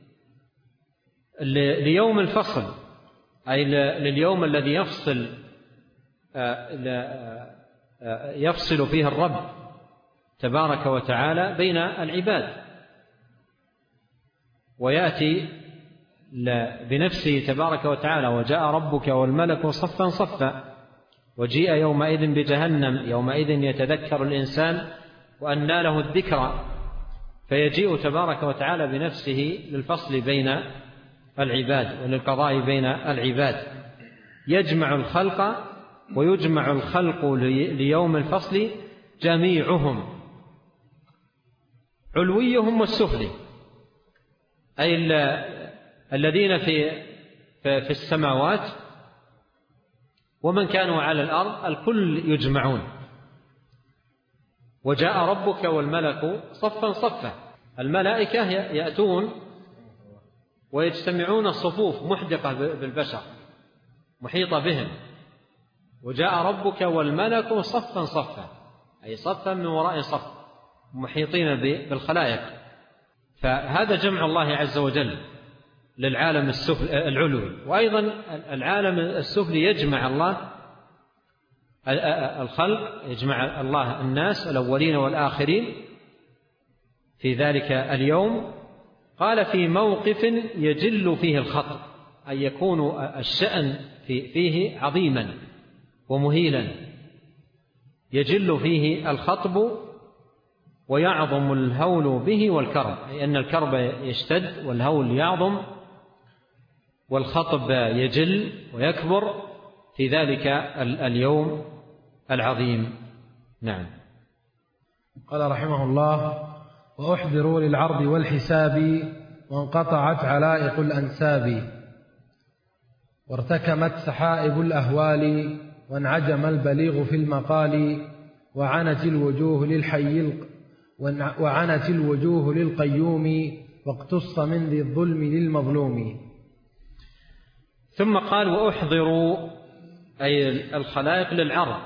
ليوم الفصل، أي لليوم الذي يفصل يفصل فيه الرب تبارك وتعالى بين العباد، ويأتي بنفسه تبارك وتعالى: وجاء ربك والملك صفا صفا، وجيء يومئذ بجهنم، يومئذ يتذكر الإنسان وأنى له الذكرى، فيجيء تبارك وتعالى بنفسه للفصل بين العباد وللقضاء بين العباد، يجمع الخلق ويجمع الخلق ليوم الفصل جميعهم، علويهم والسفلي، أي الذين في في السماوات ومن كانوا على الأرض، الكل يجمعون. وجاء ربك والملك صفا صفا، الملائكة يأتون ويجتمعون الصفوف محدقة بالبشر محيطة بهم، وجاء ربك والملك صفا صفا، أي صفا من وراء صف محيطين بالخلائق. فهذا جمع الله عز وجل للعالم السفلي العلوي. وأيضا العالم السفلي يجمع الله الخلق، يجمع الله الناس الأولين والآخرين في ذلك اليوم. قال في موقف يجل فيه الخطب، أي يكون الشأن فيه عظيما ومهيلا، يجل فيه الخطب ويعظم الهول به والكرب، أي أن الكرب يشتد والهول يعظم والخطب يجل ويكبر في ذلك اليوم العظيم. نعم. قال رحمه الله: وأحضروا للعرض والحساب وانقطعت علائق الأنساب، وارتكمت سحائب الأهوال وانعجم البليغ في المقال، وعنت الوجوه للحي وعنت الوجوه للقيوم، واقتص من ذي الظلم للمظلوم. ثم قال: وأحضروا أي الخلائق للعرض،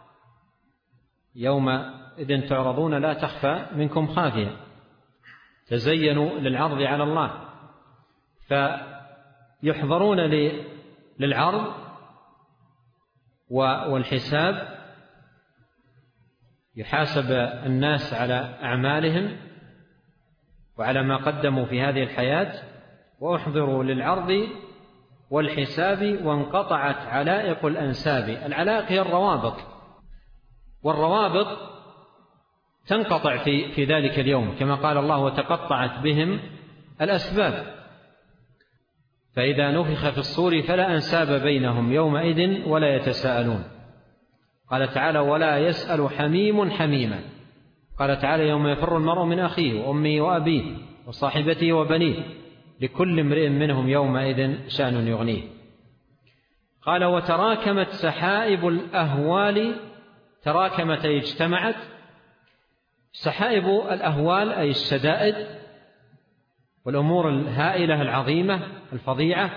يومئذ تعرضون لا تخفى منكم خافية، تزينوا للعرض على الله، فيحضرون للعرض والحساب، يحاسب الناس على أعمالهم وعلى ما قدموا في هذه الحياة. وأحضروا للعرض والحساب وانقطعت علائق الأنساب. العلائق هي الروابط، والروابط تنقطع في, في ذلك اليوم، كما قال الله: وتقطعت بهم الأسباب. فإذا نفخ في الصور فلا أنساب بينهم يومئذ ولا يتساءلون. قال تعالى: ولا يسأل حميم حميما. قال تعالى: يوم يفر المرء من أخيه وأمه وأبيه وصاحبته وبنيه لكل امرئ منهم يومئذ شأن يغنيه. قال: وتراكمت سحائب الأهوال. تراكمت أي اجتمعت. سحائب الأهوال أي الشدائد والأمور الهائلة العظيمة الفظيعة.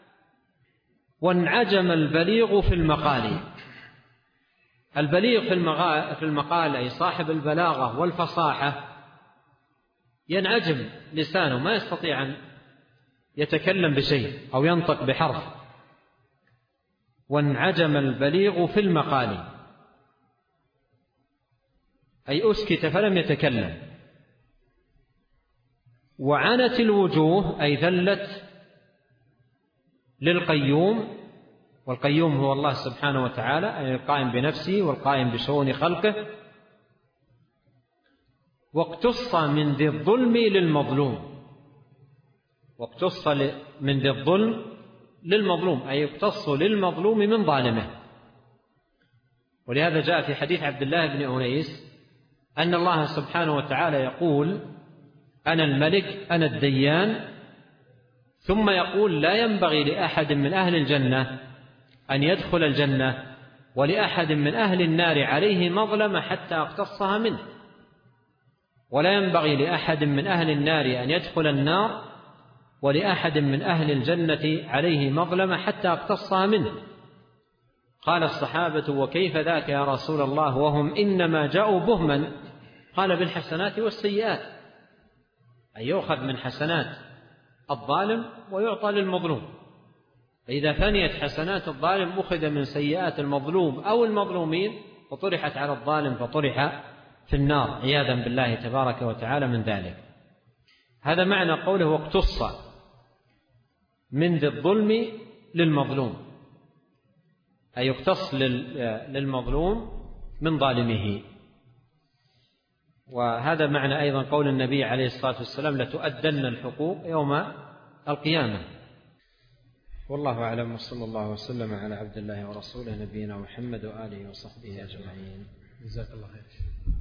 وانعجم البليغ في المقال. البليغ في المقال أي صاحب البلاغة والفصاحة ينعجم لسانه، ما يستطيع أن يتكلم بشيء أو ينطق بحرف. وانعجم البليغ في المقال أي أسكت فلم يتكلم. وعنت الوجوه أي ذلت للقيوم، والقيوم هو الله سبحانه وتعالى، أي القائم بنفسه والقائم بشؤون خلقه. واقتص من ذي الظلم للمظلوم. واقتص من ذي الظلم للمظلوم أي يقتص للمظلوم من ظالمه. ولهذا جاء في حديث عبد الله بن أنيس أن الله سبحانه وتعالى يقول: أنا الملك أنا الديان، ثم يقول: لا ينبغي لأحد من أهل الجنة أن يدخل الجنة ولأحد من أهل النار عليه مظلمة حتى أقتصها منه، ولا ينبغي لأحد من أهل النار أن يدخل النار ولأحد من أهل الجنة عليه مظلمة حتى أقتصها منه. قال الصحابة: وكيف ذاك يا رسول الله وهم إنما جاءوا بهما؟ قال: بالحسنات والسيئات، أي يؤخذ من حسنات الظالم ويعطى للمظلوم. فإذا فنيت حسنات الظالم أخذ من سيئات المظلوم أو المظلومين وطرحت على الظالم فطرح في النار عياذا بالله تبارك وتعالى من ذلك. هذا معنى قوله: واقتص من ذي الظلم للمظلوم، أي يقتص للمظلوم من ظالمه. وهذا معنى أيضا قول النبي عليه الصلاة والسلام: لتؤدن الحقوق يوم القيامة. والله أعلم، وصلى الله وسلم على عبد الله ورسوله نبينا محمد وآله وصحبه أجمعين. جزاك الله خير.